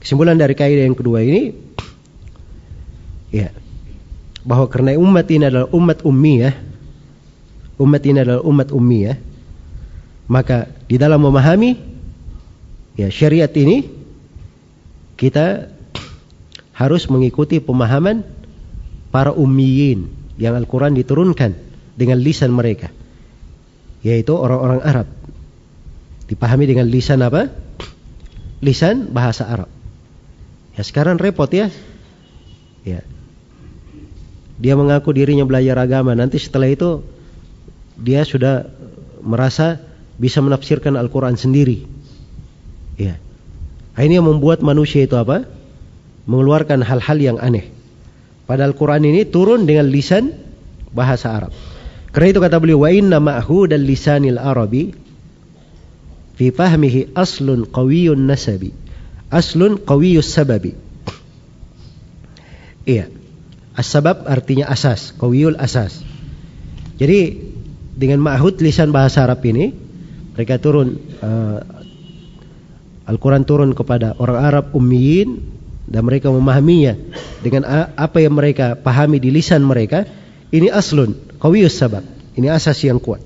A: Kesimpulan dari kaidah yang kedua ini, ya, bahwa karena umat ini adalah umat ummiyah, umat ini adalah umat ummiyah, maka di dalam memahami ya syariat ini kita harus mengikuti pemahaman para ummiyin yang Al-Quran diturunkan dengan lisan mereka, yaitu orang-orang Arab. Dipahami dengan lisan apa? Lisan bahasa Arab. Ya sekarang repot ya. Ya. Dia mengaku dirinya belajar agama, nanti setelah itu dia sudah merasa bisa menafsirkan Al-Quran sendiri. Ya. Ini yang membuat manusia itu apa? Mengeluarkan hal-hal yang aneh. Padahal Al-Quran ini turun dengan lisan bahasa Arab. Karena itu kata beliau, wa inna ma'hu dan lisanil Arabi fi fahmihi aslun qawiyun nasabi, aslun qawiyus sababi. Iya. As-sabab artinya asas, qawiyul asas. Jadi dengan ma'hud lisan bahasa Arab ini, mereka turun uh, Al-Quran turun kepada orang Arab ummiyin, dan mereka memahaminya dengan apa yang mereka pahami di lisan mereka. Ini aslun qawiyus sabab, ini asas yang kuat.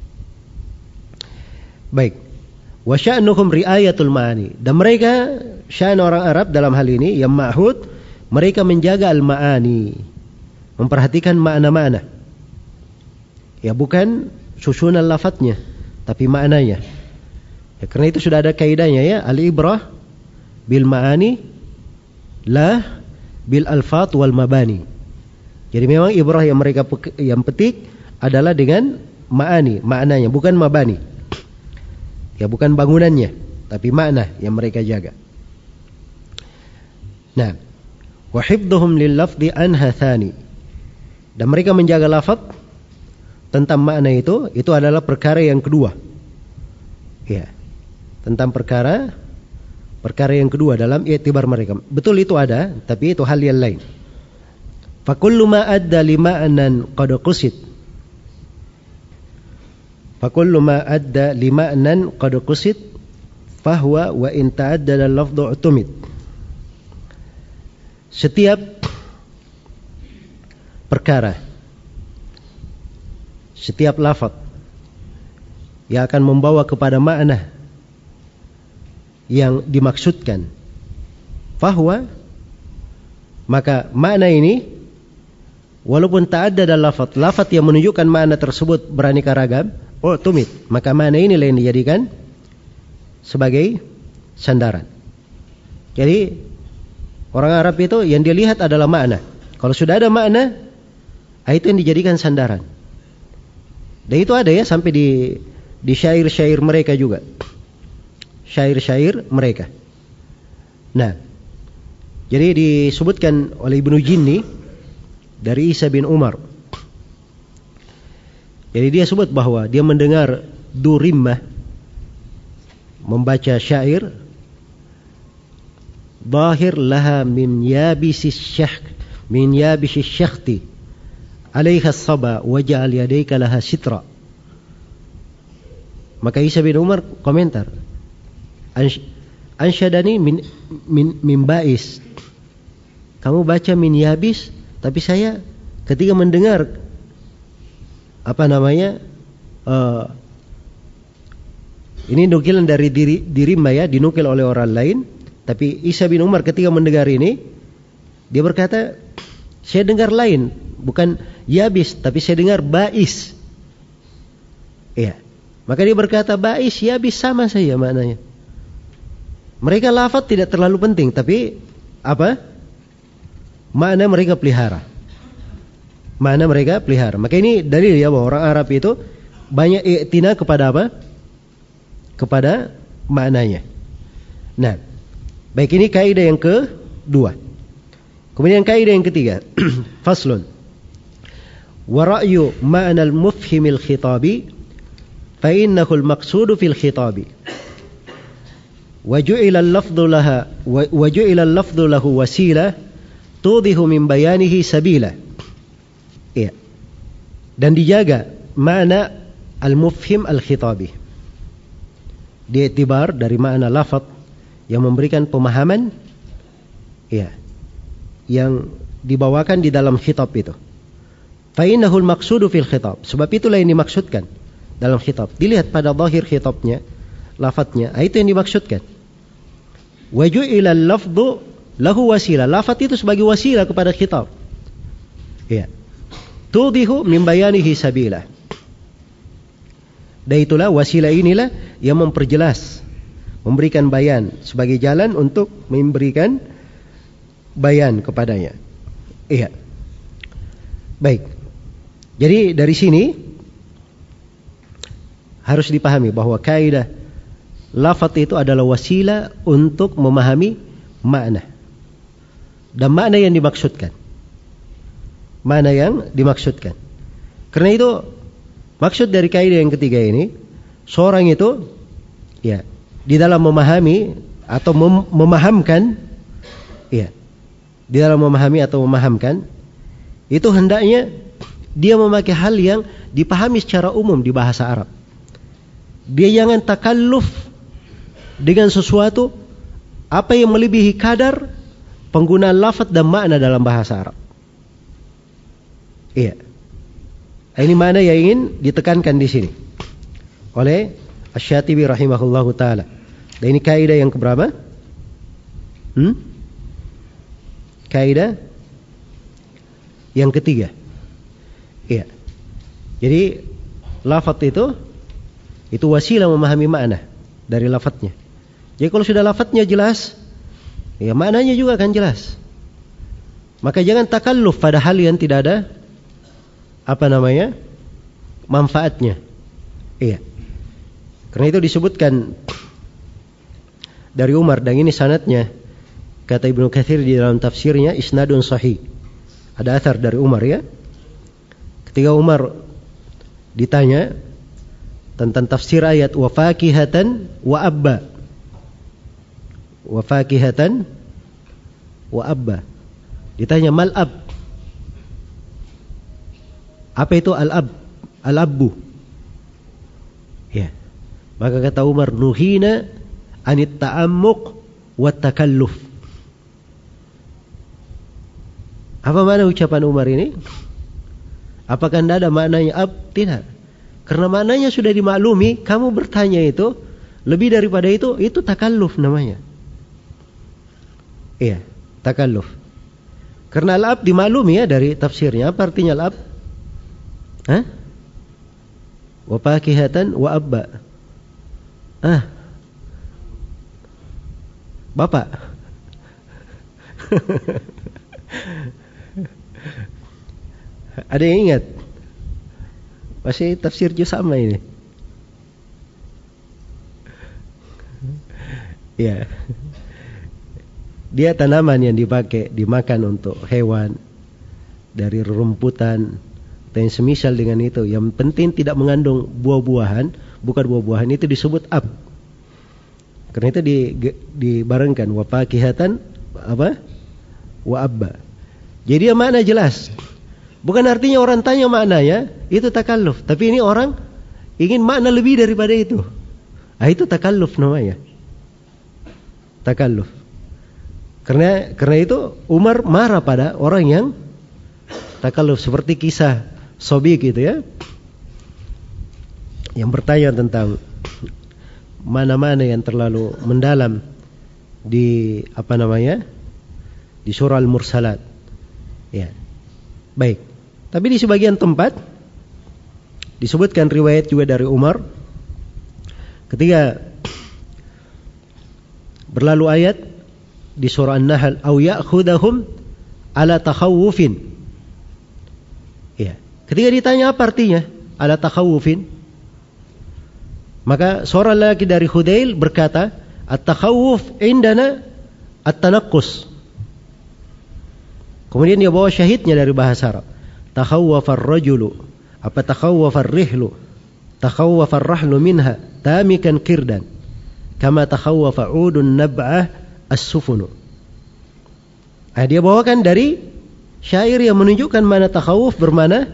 A: Baik. Wa sya'nuhum ri'ayatul ma'ani, dan mereka sya'an orang Arab dalam hal ini yang ma'hud, mereka menjaga al-ma'ani, memperhatikan makna-makna. Ya bukan susunan lafadznya, tapi maknanya. Ya, karena itu sudah ada kaidahnya ya, al-ibrah bil ma'ani la bil alfat wal mabani. Jadi memang ibrah yang mereka yang petik adalah dengan ma'ani, maknanya, bukan mabani. Ya bukan bangunannya, tapi makna yang mereka jaga. Nah, wa hifdhuhum lil lafzi anha thani, dan mereka menjaga lafaz tentang makna itu, itu adalah perkara yang kedua. Ya. Tentang perkara perkara yang kedua dalam i'tibar mereka. Betul itu ada, tapi itu hal yang lain. Fa kullu ma adda lima'nan qad qusid. Fa kullu ma adda lima'nan qad qusid fa huwa wa in ta'addada al-lafdhu utumid. Setiap perkara, setiap lafaz yang akan membawa kepada makna yang dimaksudkan, fahwa, maka makna ini walaupun tak ada dalam lafaz, lafaz yang menunjukkan makna tersebut beraneka ragam, oh tumit, maka makna ini lain dijadikan sebagai sandaran. Jadi orang Arab itu yang dia lihat adalah makna. Kalau sudah ada makna, itu yang dijadikan sandaran. Dan itu ada ya sampai di di syair-syair mereka juga. Syair-syair mereka. Nah, jadi disebutkan oleh Ibnu Jinni dari Isa bin Umar. Jadi dia sebut bahwa dia mendengar Durimmah membaca syair, Zahir laha min yabisis syakh min yabisis syakhti alaiha saba waja'al yadayka laha sitra. Maka Isa bin Umar komentar, Ansyadani min, min, min ba'is. Kamu baca min yabis, tapi saya ketika mendengar apa namanya uh, ini nukilan dari diri Dirimmah ya, dinukil oleh orang lain. Tapi Isa bin Umar ketika mendengar ini, dia berkata, saya dengar lain, bukan yabis, tapi saya dengar ba'is. Iya. Maka dia berkata ba'is, yabis sama saja maknanya. Mereka lafaz tidak terlalu penting, tapi apa? Makna mereka pelihara. Makna mereka pelihara. Maka ini dalil ya bahwa orang Arab itu banyak i'tina kepada apa? Kepada maknanya. Nah, baik, ini kaidah yang kedua. Kemudian kaidah yang ketiga, faslun. Wa ra'yu ma'na al-mufhim al-khitabi fa innahu al-maqsudu fil khitabi. Wa ju'ila al-lafdhu laha wa ju'ila al-lafdhu lahu wasila tudhihu min bayanihi sabila. Iya. Dan dijaga makna al-mufhim al-khitabi. Diiktibar dari makna lafaz yang memberikan pemahaman Ya. Yang dibawakan di dalam khitab itu. Fa innahul maqsudu fil khitab. Sebab itulah yang dimaksudkan dalam khitab. Dilihat pada zahir khitabnya, lafadznya, itu yang dimaksudkan. Wa ju'ila al-lafdhu lahu wasilah. Lafadz itu sebagai wasilah kepada khitab. Ya. Tudihu min bayanihi sabilah. Dan itulah wasilah inilah yang memperjelas, memberikan bayan sebagai jalan untuk memberikan bayan kepadanya. Iya. Baik. Jadi dari sini harus dipahami bahwa kaidah lafaz itu adalah wasilah untuk memahami makna. Dan makna yang dimaksudkan. Makna yang dimaksudkan. Karena itu maksud dari kaidah yang ketiga ini, seorang itu ya, di dalam memahami atau mem- memahamkan ya, di dalam memahami atau memahamkan itu hendaknya dia memakai hal yang dipahami secara umum di bahasa Arab. Dia jangan takalluf dengan sesuatu apa yang melebihi kadar penggunaan lafaz dan makna dalam bahasa Arab. Iya. Ini mana yang ingin ditekankan di sini oleh Asy-Syatibi rahimahullahu taala. Dan ini kaidah yang keberapa? Hmm? Kaidah yang ketiga. Iya. Jadi lafaz itu itu wasilah memahami makna dari lafaznya. Jadi kalau sudah lafaznya jelas, ya maknanya juga akan jelas. Maka jangan takalluf pada hal yang tidak ada apa namanya? manfaatnya. Iya. Karena itu disebutkan dari Umar, dan ini sanadnya kata Ibnu Katsir di dalam tafsirnya isnadun sahih. Ada athar dari Umar ya. Ketika Umar ditanya tentang tafsir ayat wa fakihatan wa abba. Wa fakihatan wa abba. Ditanya mal ab. Apa itu al-ab? Al-abbu. Ya. Maka kata Umar, nuhina anit ta'ammuq wa takalluf. Apa makna ucapan Umar ini? Apakah tidak ada maknanya ab? Tidak. Karena maknanya sudah dimaklumi, kamu bertanya itu, lebih daripada itu, itu takalluf namanya. Iya, takalluf. Karena al-ab dimaklumi ya dari tafsirnya. Apa artinya al-ab? Hah? Wa fakihatan wa abba. Ah. Bapak. Ada yang ingat? Masih tafsir juz sama ini. Ya. Dia tanaman yang dipakai, dimakan untuk hewan, dari rerumputan dan semisal dengan itu. Yang penting tidak mengandung buah-buahan, bukan buah-buahan, itu disebut ab. Karena itu di, dibarengkan wa fakihatan apa? Wa abba. Jadi dia makna jelas. Bukan artinya orang tanya maknanya itu takalluf, tapi ini orang ingin makna lebih daripada itu. Ah, itu takalluf namanya. Takalluf. Karena karena itu Umar marah pada orang yang takalluf, seperti kisah Sobik gitu ya. Yang bertanya tentang mana-mana yang terlalu mendalam di apa namanya? Di surah Al-Mursalat. Ya. Baik. Tapi di sebagian tempat disebutkan riwayat juga dari Umar ketika berlalu ayat di surah An-Nahl, au ya'khudahum ala takhawufin. Ya. Ketika ditanya apa artinya ala takhawufin, maka seorang lelaki dari Hudail berkata, at-takhawuf indana at-tanaqqus. Kemudian dia bawa syahidnya dari bahasa Arab. Takhawwafar rajulu, apa takhawwafar rihlu, takhawwafar rahlu minha tamikan kirdan, kama takhawwafa udun nab'ah as-sufunu. Ah, dia bawakan dari syair yang menunjukkan mana takhawuf bermana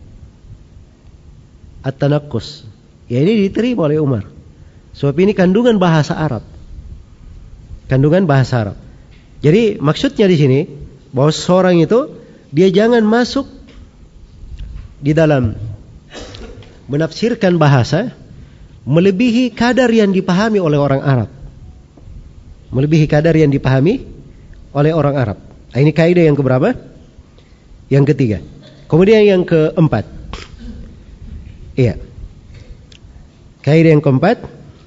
A: at-tanaqqus. Ya, ini diterima oleh Umar. Sebab ini kandungan bahasa Arab. Kandungan bahasa Arab. Jadi maksudnya di sini bahwa seorang itu dia jangan masuk di dalam menafsirkan bahasa melebihi kadar yang dipahami oleh orang Arab. Melebihi kadar yang dipahami oleh orang Arab. Nah, ini kaidah yang keberapa? Yang ketiga. Kemudian yang keempat. Iya. Kaidah yang keempat.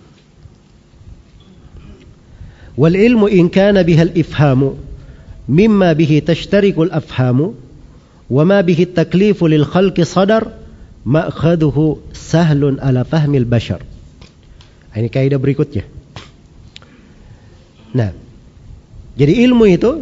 A: Wal ilmu in kana bihal ifhamu mimma bihi tashtarikul afhamu wa ma bihi taklifu lil khalqi sadar ma'khaduhu sahlun ala fahmil bashar. Ini kaidah berikutnya. Nah, jadi ilmu itu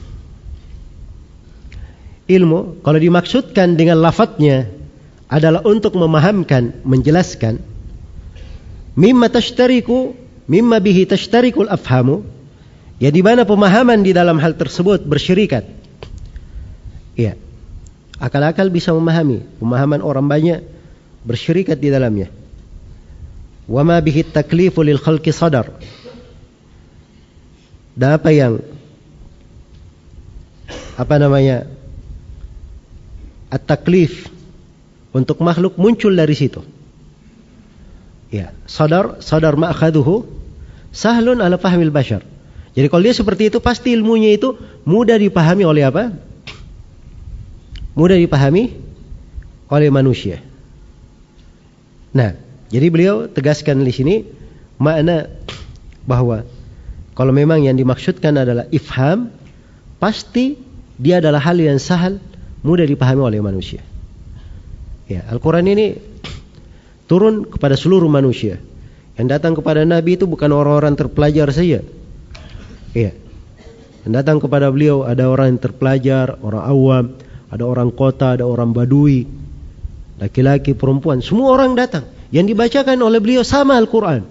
A: ilmu kalau dimaksudkan dengan lafadznya adalah untuk memahamkan, menjelaskan mimma tashtariku mimma bihi tashtarikul afhamu, ya di mana pemahaman di dalam hal tersebut bersyirikat. Ya. Akal-akal bisa memahami, pemahaman orang banyak bersyirikat di dalamnya. Wa ma bihi taklifu lil khalqi sadar. Dan apa yang apa namanya at-taklif untuk makhluk muncul dari situ. Ya, sadar, sadar ma'khaduhu sahlun ala fahmil bashar. Jadi kalau dia seperti itu pasti ilmunya itu mudah dipahami oleh apa? Mudah dipahami oleh manusia. Nah, jadi beliau tegaskan di sini makna bahwa kalau memang yang dimaksudkan adalah ifham, pasti dia adalah hal yang sahal, mudah dipahami oleh manusia. Ya, Al-Quran ini turun kepada seluruh manusia. Yang datang kepada Nabi itu bukan orang-orang terpelajar saja. Ya. Yang datang kepada beliau ada orang yang terpelajar, orang awam, ada orang kota, ada orang badui, laki-laki, perempuan, semua orang datang. Yang dibacakan oleh beliau sama Al-Quran.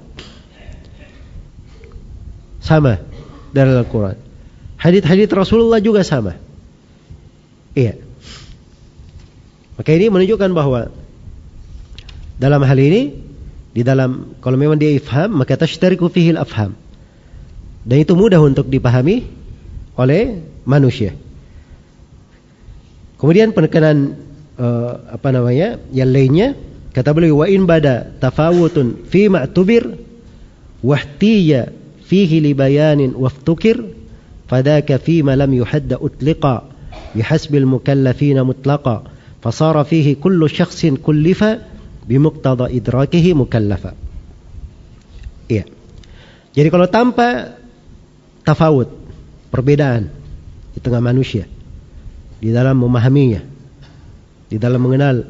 A: Sama dari Al-Quran. Hadits-hadits Rasulullah juga sama. Iya. Maka ini menunjukkan bahwa dalam hal ini, di dalam kalau memang dia ifham, maka tashtariku fihil afham. Dan itu mudah untuk dipahami oleh manusia. Kemudian penekanan uh, apa namanya yang lainnya, kata beliau wa in bada tafawutun fi ma'tubir wahtiya fihi li bayanin waftukir fadaka fi ma lam yuhadda utliqa bihasbil mukallafina mutlaqa fasara fihi kullu syakhsin kullifa bimuqtada idrakihi mukallafa. Iya. Jadi kalau tanpa tafawut, perbedaan di tengah manusia di dalam memahaminya, di dalam mengenal,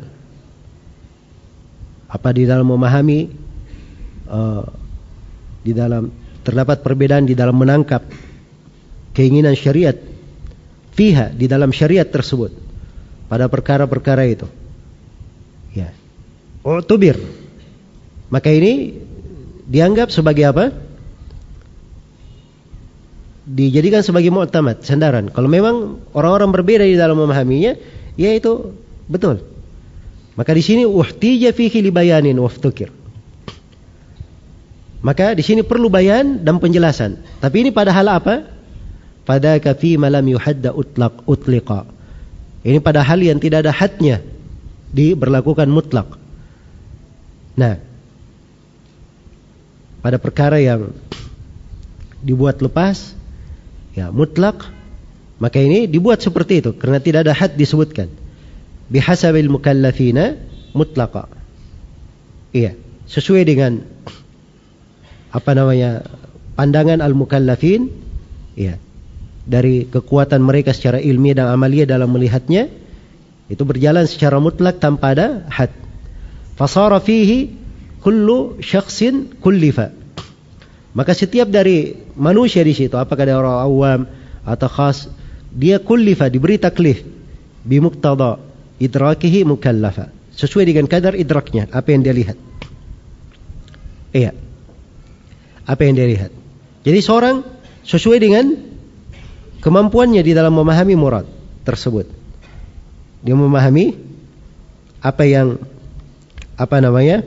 A: apa di dalam memahami, uh, di dalam terdapat perbedaan di dalam menangkap keinginan syariat fiha, di dalam syariat tersebut pada perkara-perkara itu. Ya. Utubir. Maka ini dianggap sebagai apa? Dijadikan sebagai mu'tamad, sandaran. Kalau memang orang-orang berbeda di dalam memahaminya, ya itu betul. Maka di sini uhtija fihi li bayanin waftukir. Maka di sini perlu bayan dan penjelasan. Tapi ini pada hal apa? Pada kafi malam yuhadda utlaq utliqa. Ini pada hal yang tidak ada hadnya, diberlakukan mutlak. Nah, pada perkara yang dibuat lepas, ya mutlak, maka ini dibuat seperti itu karena tidak ada had disebutkan. Bihasabil mukallafina mutlaqa. Iya, sesuai dengan apa namanya pandangan al-mukallafin, ya, dari kekuatan mereka secara ilmiah dan amaliyah dalam melihatnya, itu berjalan secara mutlak tanpa ada had. Fasara fihi kullu syakhsin kullifa. Maka setiap dari manusia di situ, apakah dari orang awam atau khas, dia kullifa, diberi taklif bimuqtada idrakihi mukallafa, sesuai dengan kadar idraknya, apa yang dia lihat. Iya. Apa yang dia lihat. Jadi seorang sesuai dengan kemampuannya di dalam memahami murad tersebut. Dia memahami apa yang apa namanya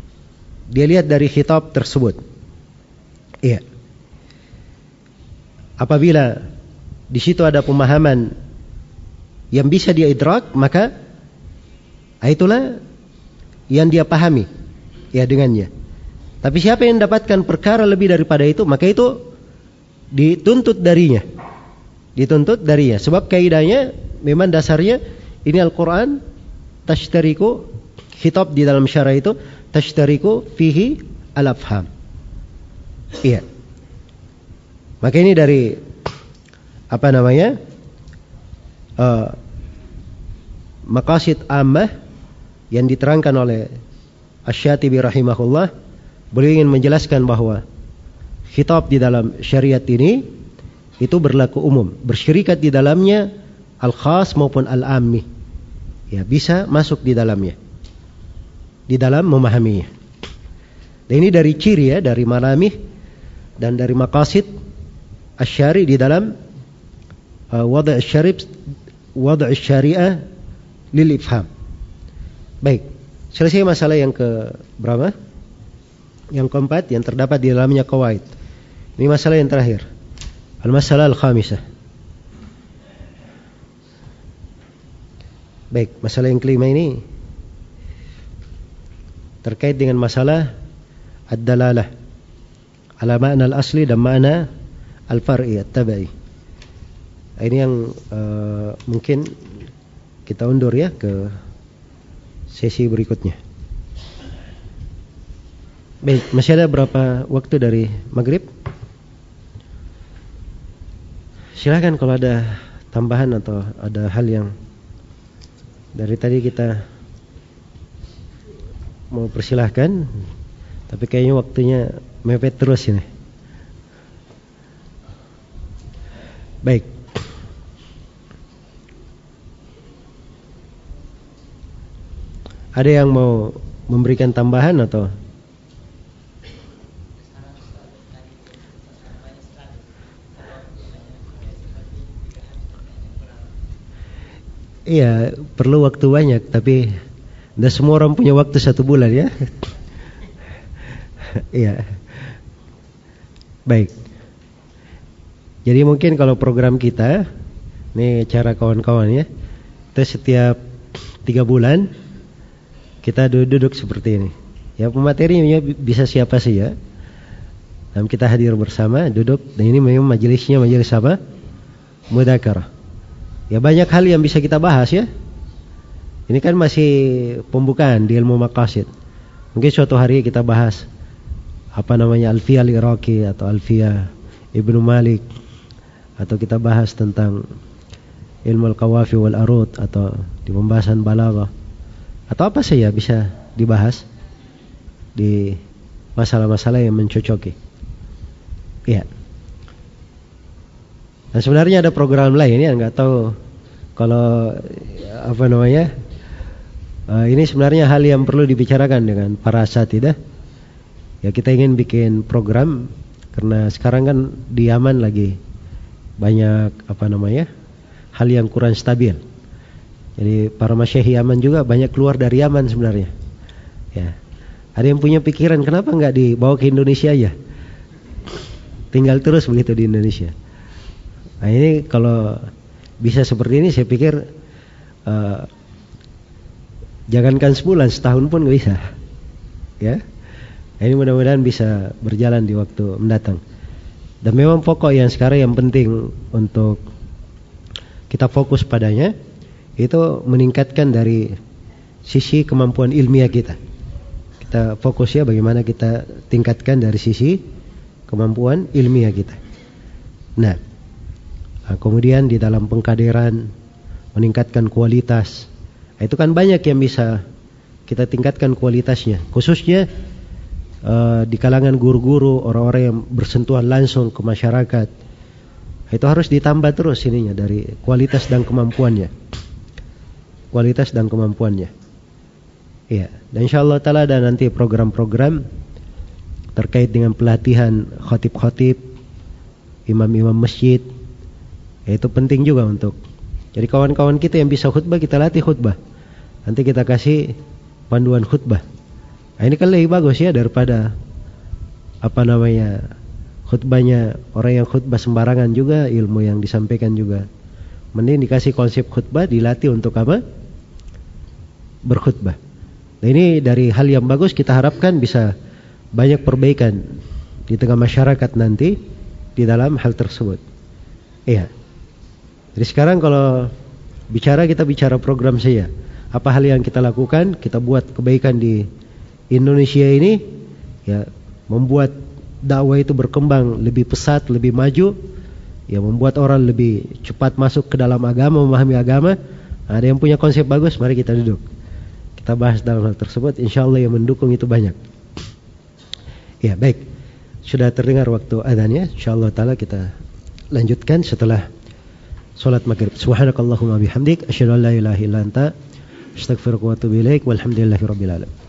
A: dia lihat dari khitab tersebut. Iya. apabila di situ ada pemahaman yang bisa dia idrak, maka itulah yang dia pahami ya dengannya. Tapi siapa yang mendapatkan perkara lebih daripada itu, maka itu dituntut darinya. Dituntut darinya. Sebab kaidahnya memang dasarnya ini Al-Quran tashtariku, khitab di dalam syarah itu tashtariku fihi al-afham. Iya. Maka ini dari apa namanya uh, maqasid ammah yang diterangkan oleh Asy-Syatibi rahimahullah. Beliau ingin menjelaskan bahwa khitab di dalam syariat ini itu berlaku umum, bersyirikat di dalamnya al-khas maupun al-ammi. Ya, bisa masuk di dalamnya, di dalam memahaminya. Dan ini dari ciri ya, dari malamih dan dari maqasid asy-syari di dalam uh, wad' asy-syarib wad' asy-syari'ah lil ifham. Baik, selesai masalah yang ke berapa? Yang keempat, yang terdapat di dalamnya qawaid. Ini masalah yang terakhir. Al-masalah al-khamisah. Baik, masalah yang kelima ini terkait dengan masalah ad-dalalah ala ma'na al-asli dan ma'na al-far'i at-tabai. Ini yang uh, mungkin kita undur ya ke sesi berikutnya. Baik, masih ada berapa waktu dari maghrib? Silakan kalau ada tambahan atau ada hal yang dari tadi kita mau persilahkan, tapi kayaknya waktunya mepet terus ini. Baik. Ada yang mau memberikan tambahan atau? Iya, perlu waktu banyak, tapi tidak semua orang punya waktu satu bulan ya. Iya. Baik. Jadi mungkin kalau program kita, ini cara kawan-kawan ya, kita setiap tiga bulan kita duduk seperti ini. Ya, pematerinya bisa siapa sih ya. Dan kita hadir bersama, duduk, dan ini memang majelisnya majelis apa? Mudzakarah. Ya banyak hal yang bisa kita bahas ya. Ini kan masih pembukaan di ilmu maqasid. Mungkin suatu hari kita bahas apa namanya Alfiyah al-Iraqi atau Alfiyah Ibnu Malik, atau kita bahas tentang ilmu al-qawafi wal arud atau di pembahasan balaghah, atau apa saja bisa dibahas di masalah-masalah yang mencocoki. Iya. Dan sebenarnya ada program lain ya, nggak tahu kalau apa namanya uh, ini sebenarnya hal yang perlu dibicarakan dengan para asatidzah. Ya kita ingin bikin program karena sekarang kan di Yaman lagi banyak apa namanya hal yang kurang stabil. Jadi para masyayikh Yaman juga banyak keluar dari Yaman sebenarnya. Ya, ada yang punya pikiran kenapa nggak dibawa ke Indonesia aja, tinggal terus begitu di Indonesia. Nah ini kalau bisa seperti ini saya pikir uh, jangankan sebulan, setahun pun nggak bisa. Ya, nah, ini mudah-mudahan bisa berjalan di waktu mendatang. Dan memang pokok yang sekarang yang penting untuk kita fokus padanya itu meningkatkan dari sisi kemampuan ilmiah kita. Kita fokus ya bagaimana kita tingkatkan dari sisi kemampuan ilmiah kita. Nah, nah kemudian di dalam pengkaderan meningkatkan kualitas. Nah, itu kan banyak yang bisa kita tingkatkan kualitasnya, khususnya uh, di kalangan guru-guru, orang-orang yang bersentuhan langsung ke masyarakat. Itu harus ditambah terus ininya dari kualitas dan kemampuannya. Kualitas dan kemampuannya. Iya, dan insyaallah taala ada nanti program-program terkait dengan pelatihan khatib-khatib, imam-imam masjid. Ya, itu penting juga untuk. Jadi kawan-kawan kita yang bisa khutbah kita latih khutbah. Nanti kita kasih panduan khutbah. Nah, ini kan lebih bagus ya daripada apa namanya khutbahnya orang yang khutbah sembarangan juga, ilmu yang disampaikan juga. Mending dikasih konsep khutbah, dilatih untuk apa? Berkhutbah. Nah, ini dari hal yang bagus kita harapkan bisa banyak perbaikan di tengah masyarakat nanti di dalam hal tersebut. Iya. Jadi sekarang kalau bicara, kita bicara program saja. Apa hal yang kita lakukan, kita buat kebaikan di Indonesia ini, ya, membuat dakwah itu berkembang lebih pesat, lebih maju, ya, membuat orang lebih cepat masuk ke dalam agama, memahami agama. Ada yang punya konsep bagus, mari kita duduk. Kita bahas dalam hal tersebut, insya Allah yang mendukung itu banyak. Ya, baik. Sudah terdengar waktu adhannya, insya Allah ta'ala kita lanjutkan setelah salat maghrib. Subhanakallahumma bihamdik, asyhadu an la ilaha illa anta, astaghfiruka wa atubu ilaik, walhamdulillahi rabbil alamin.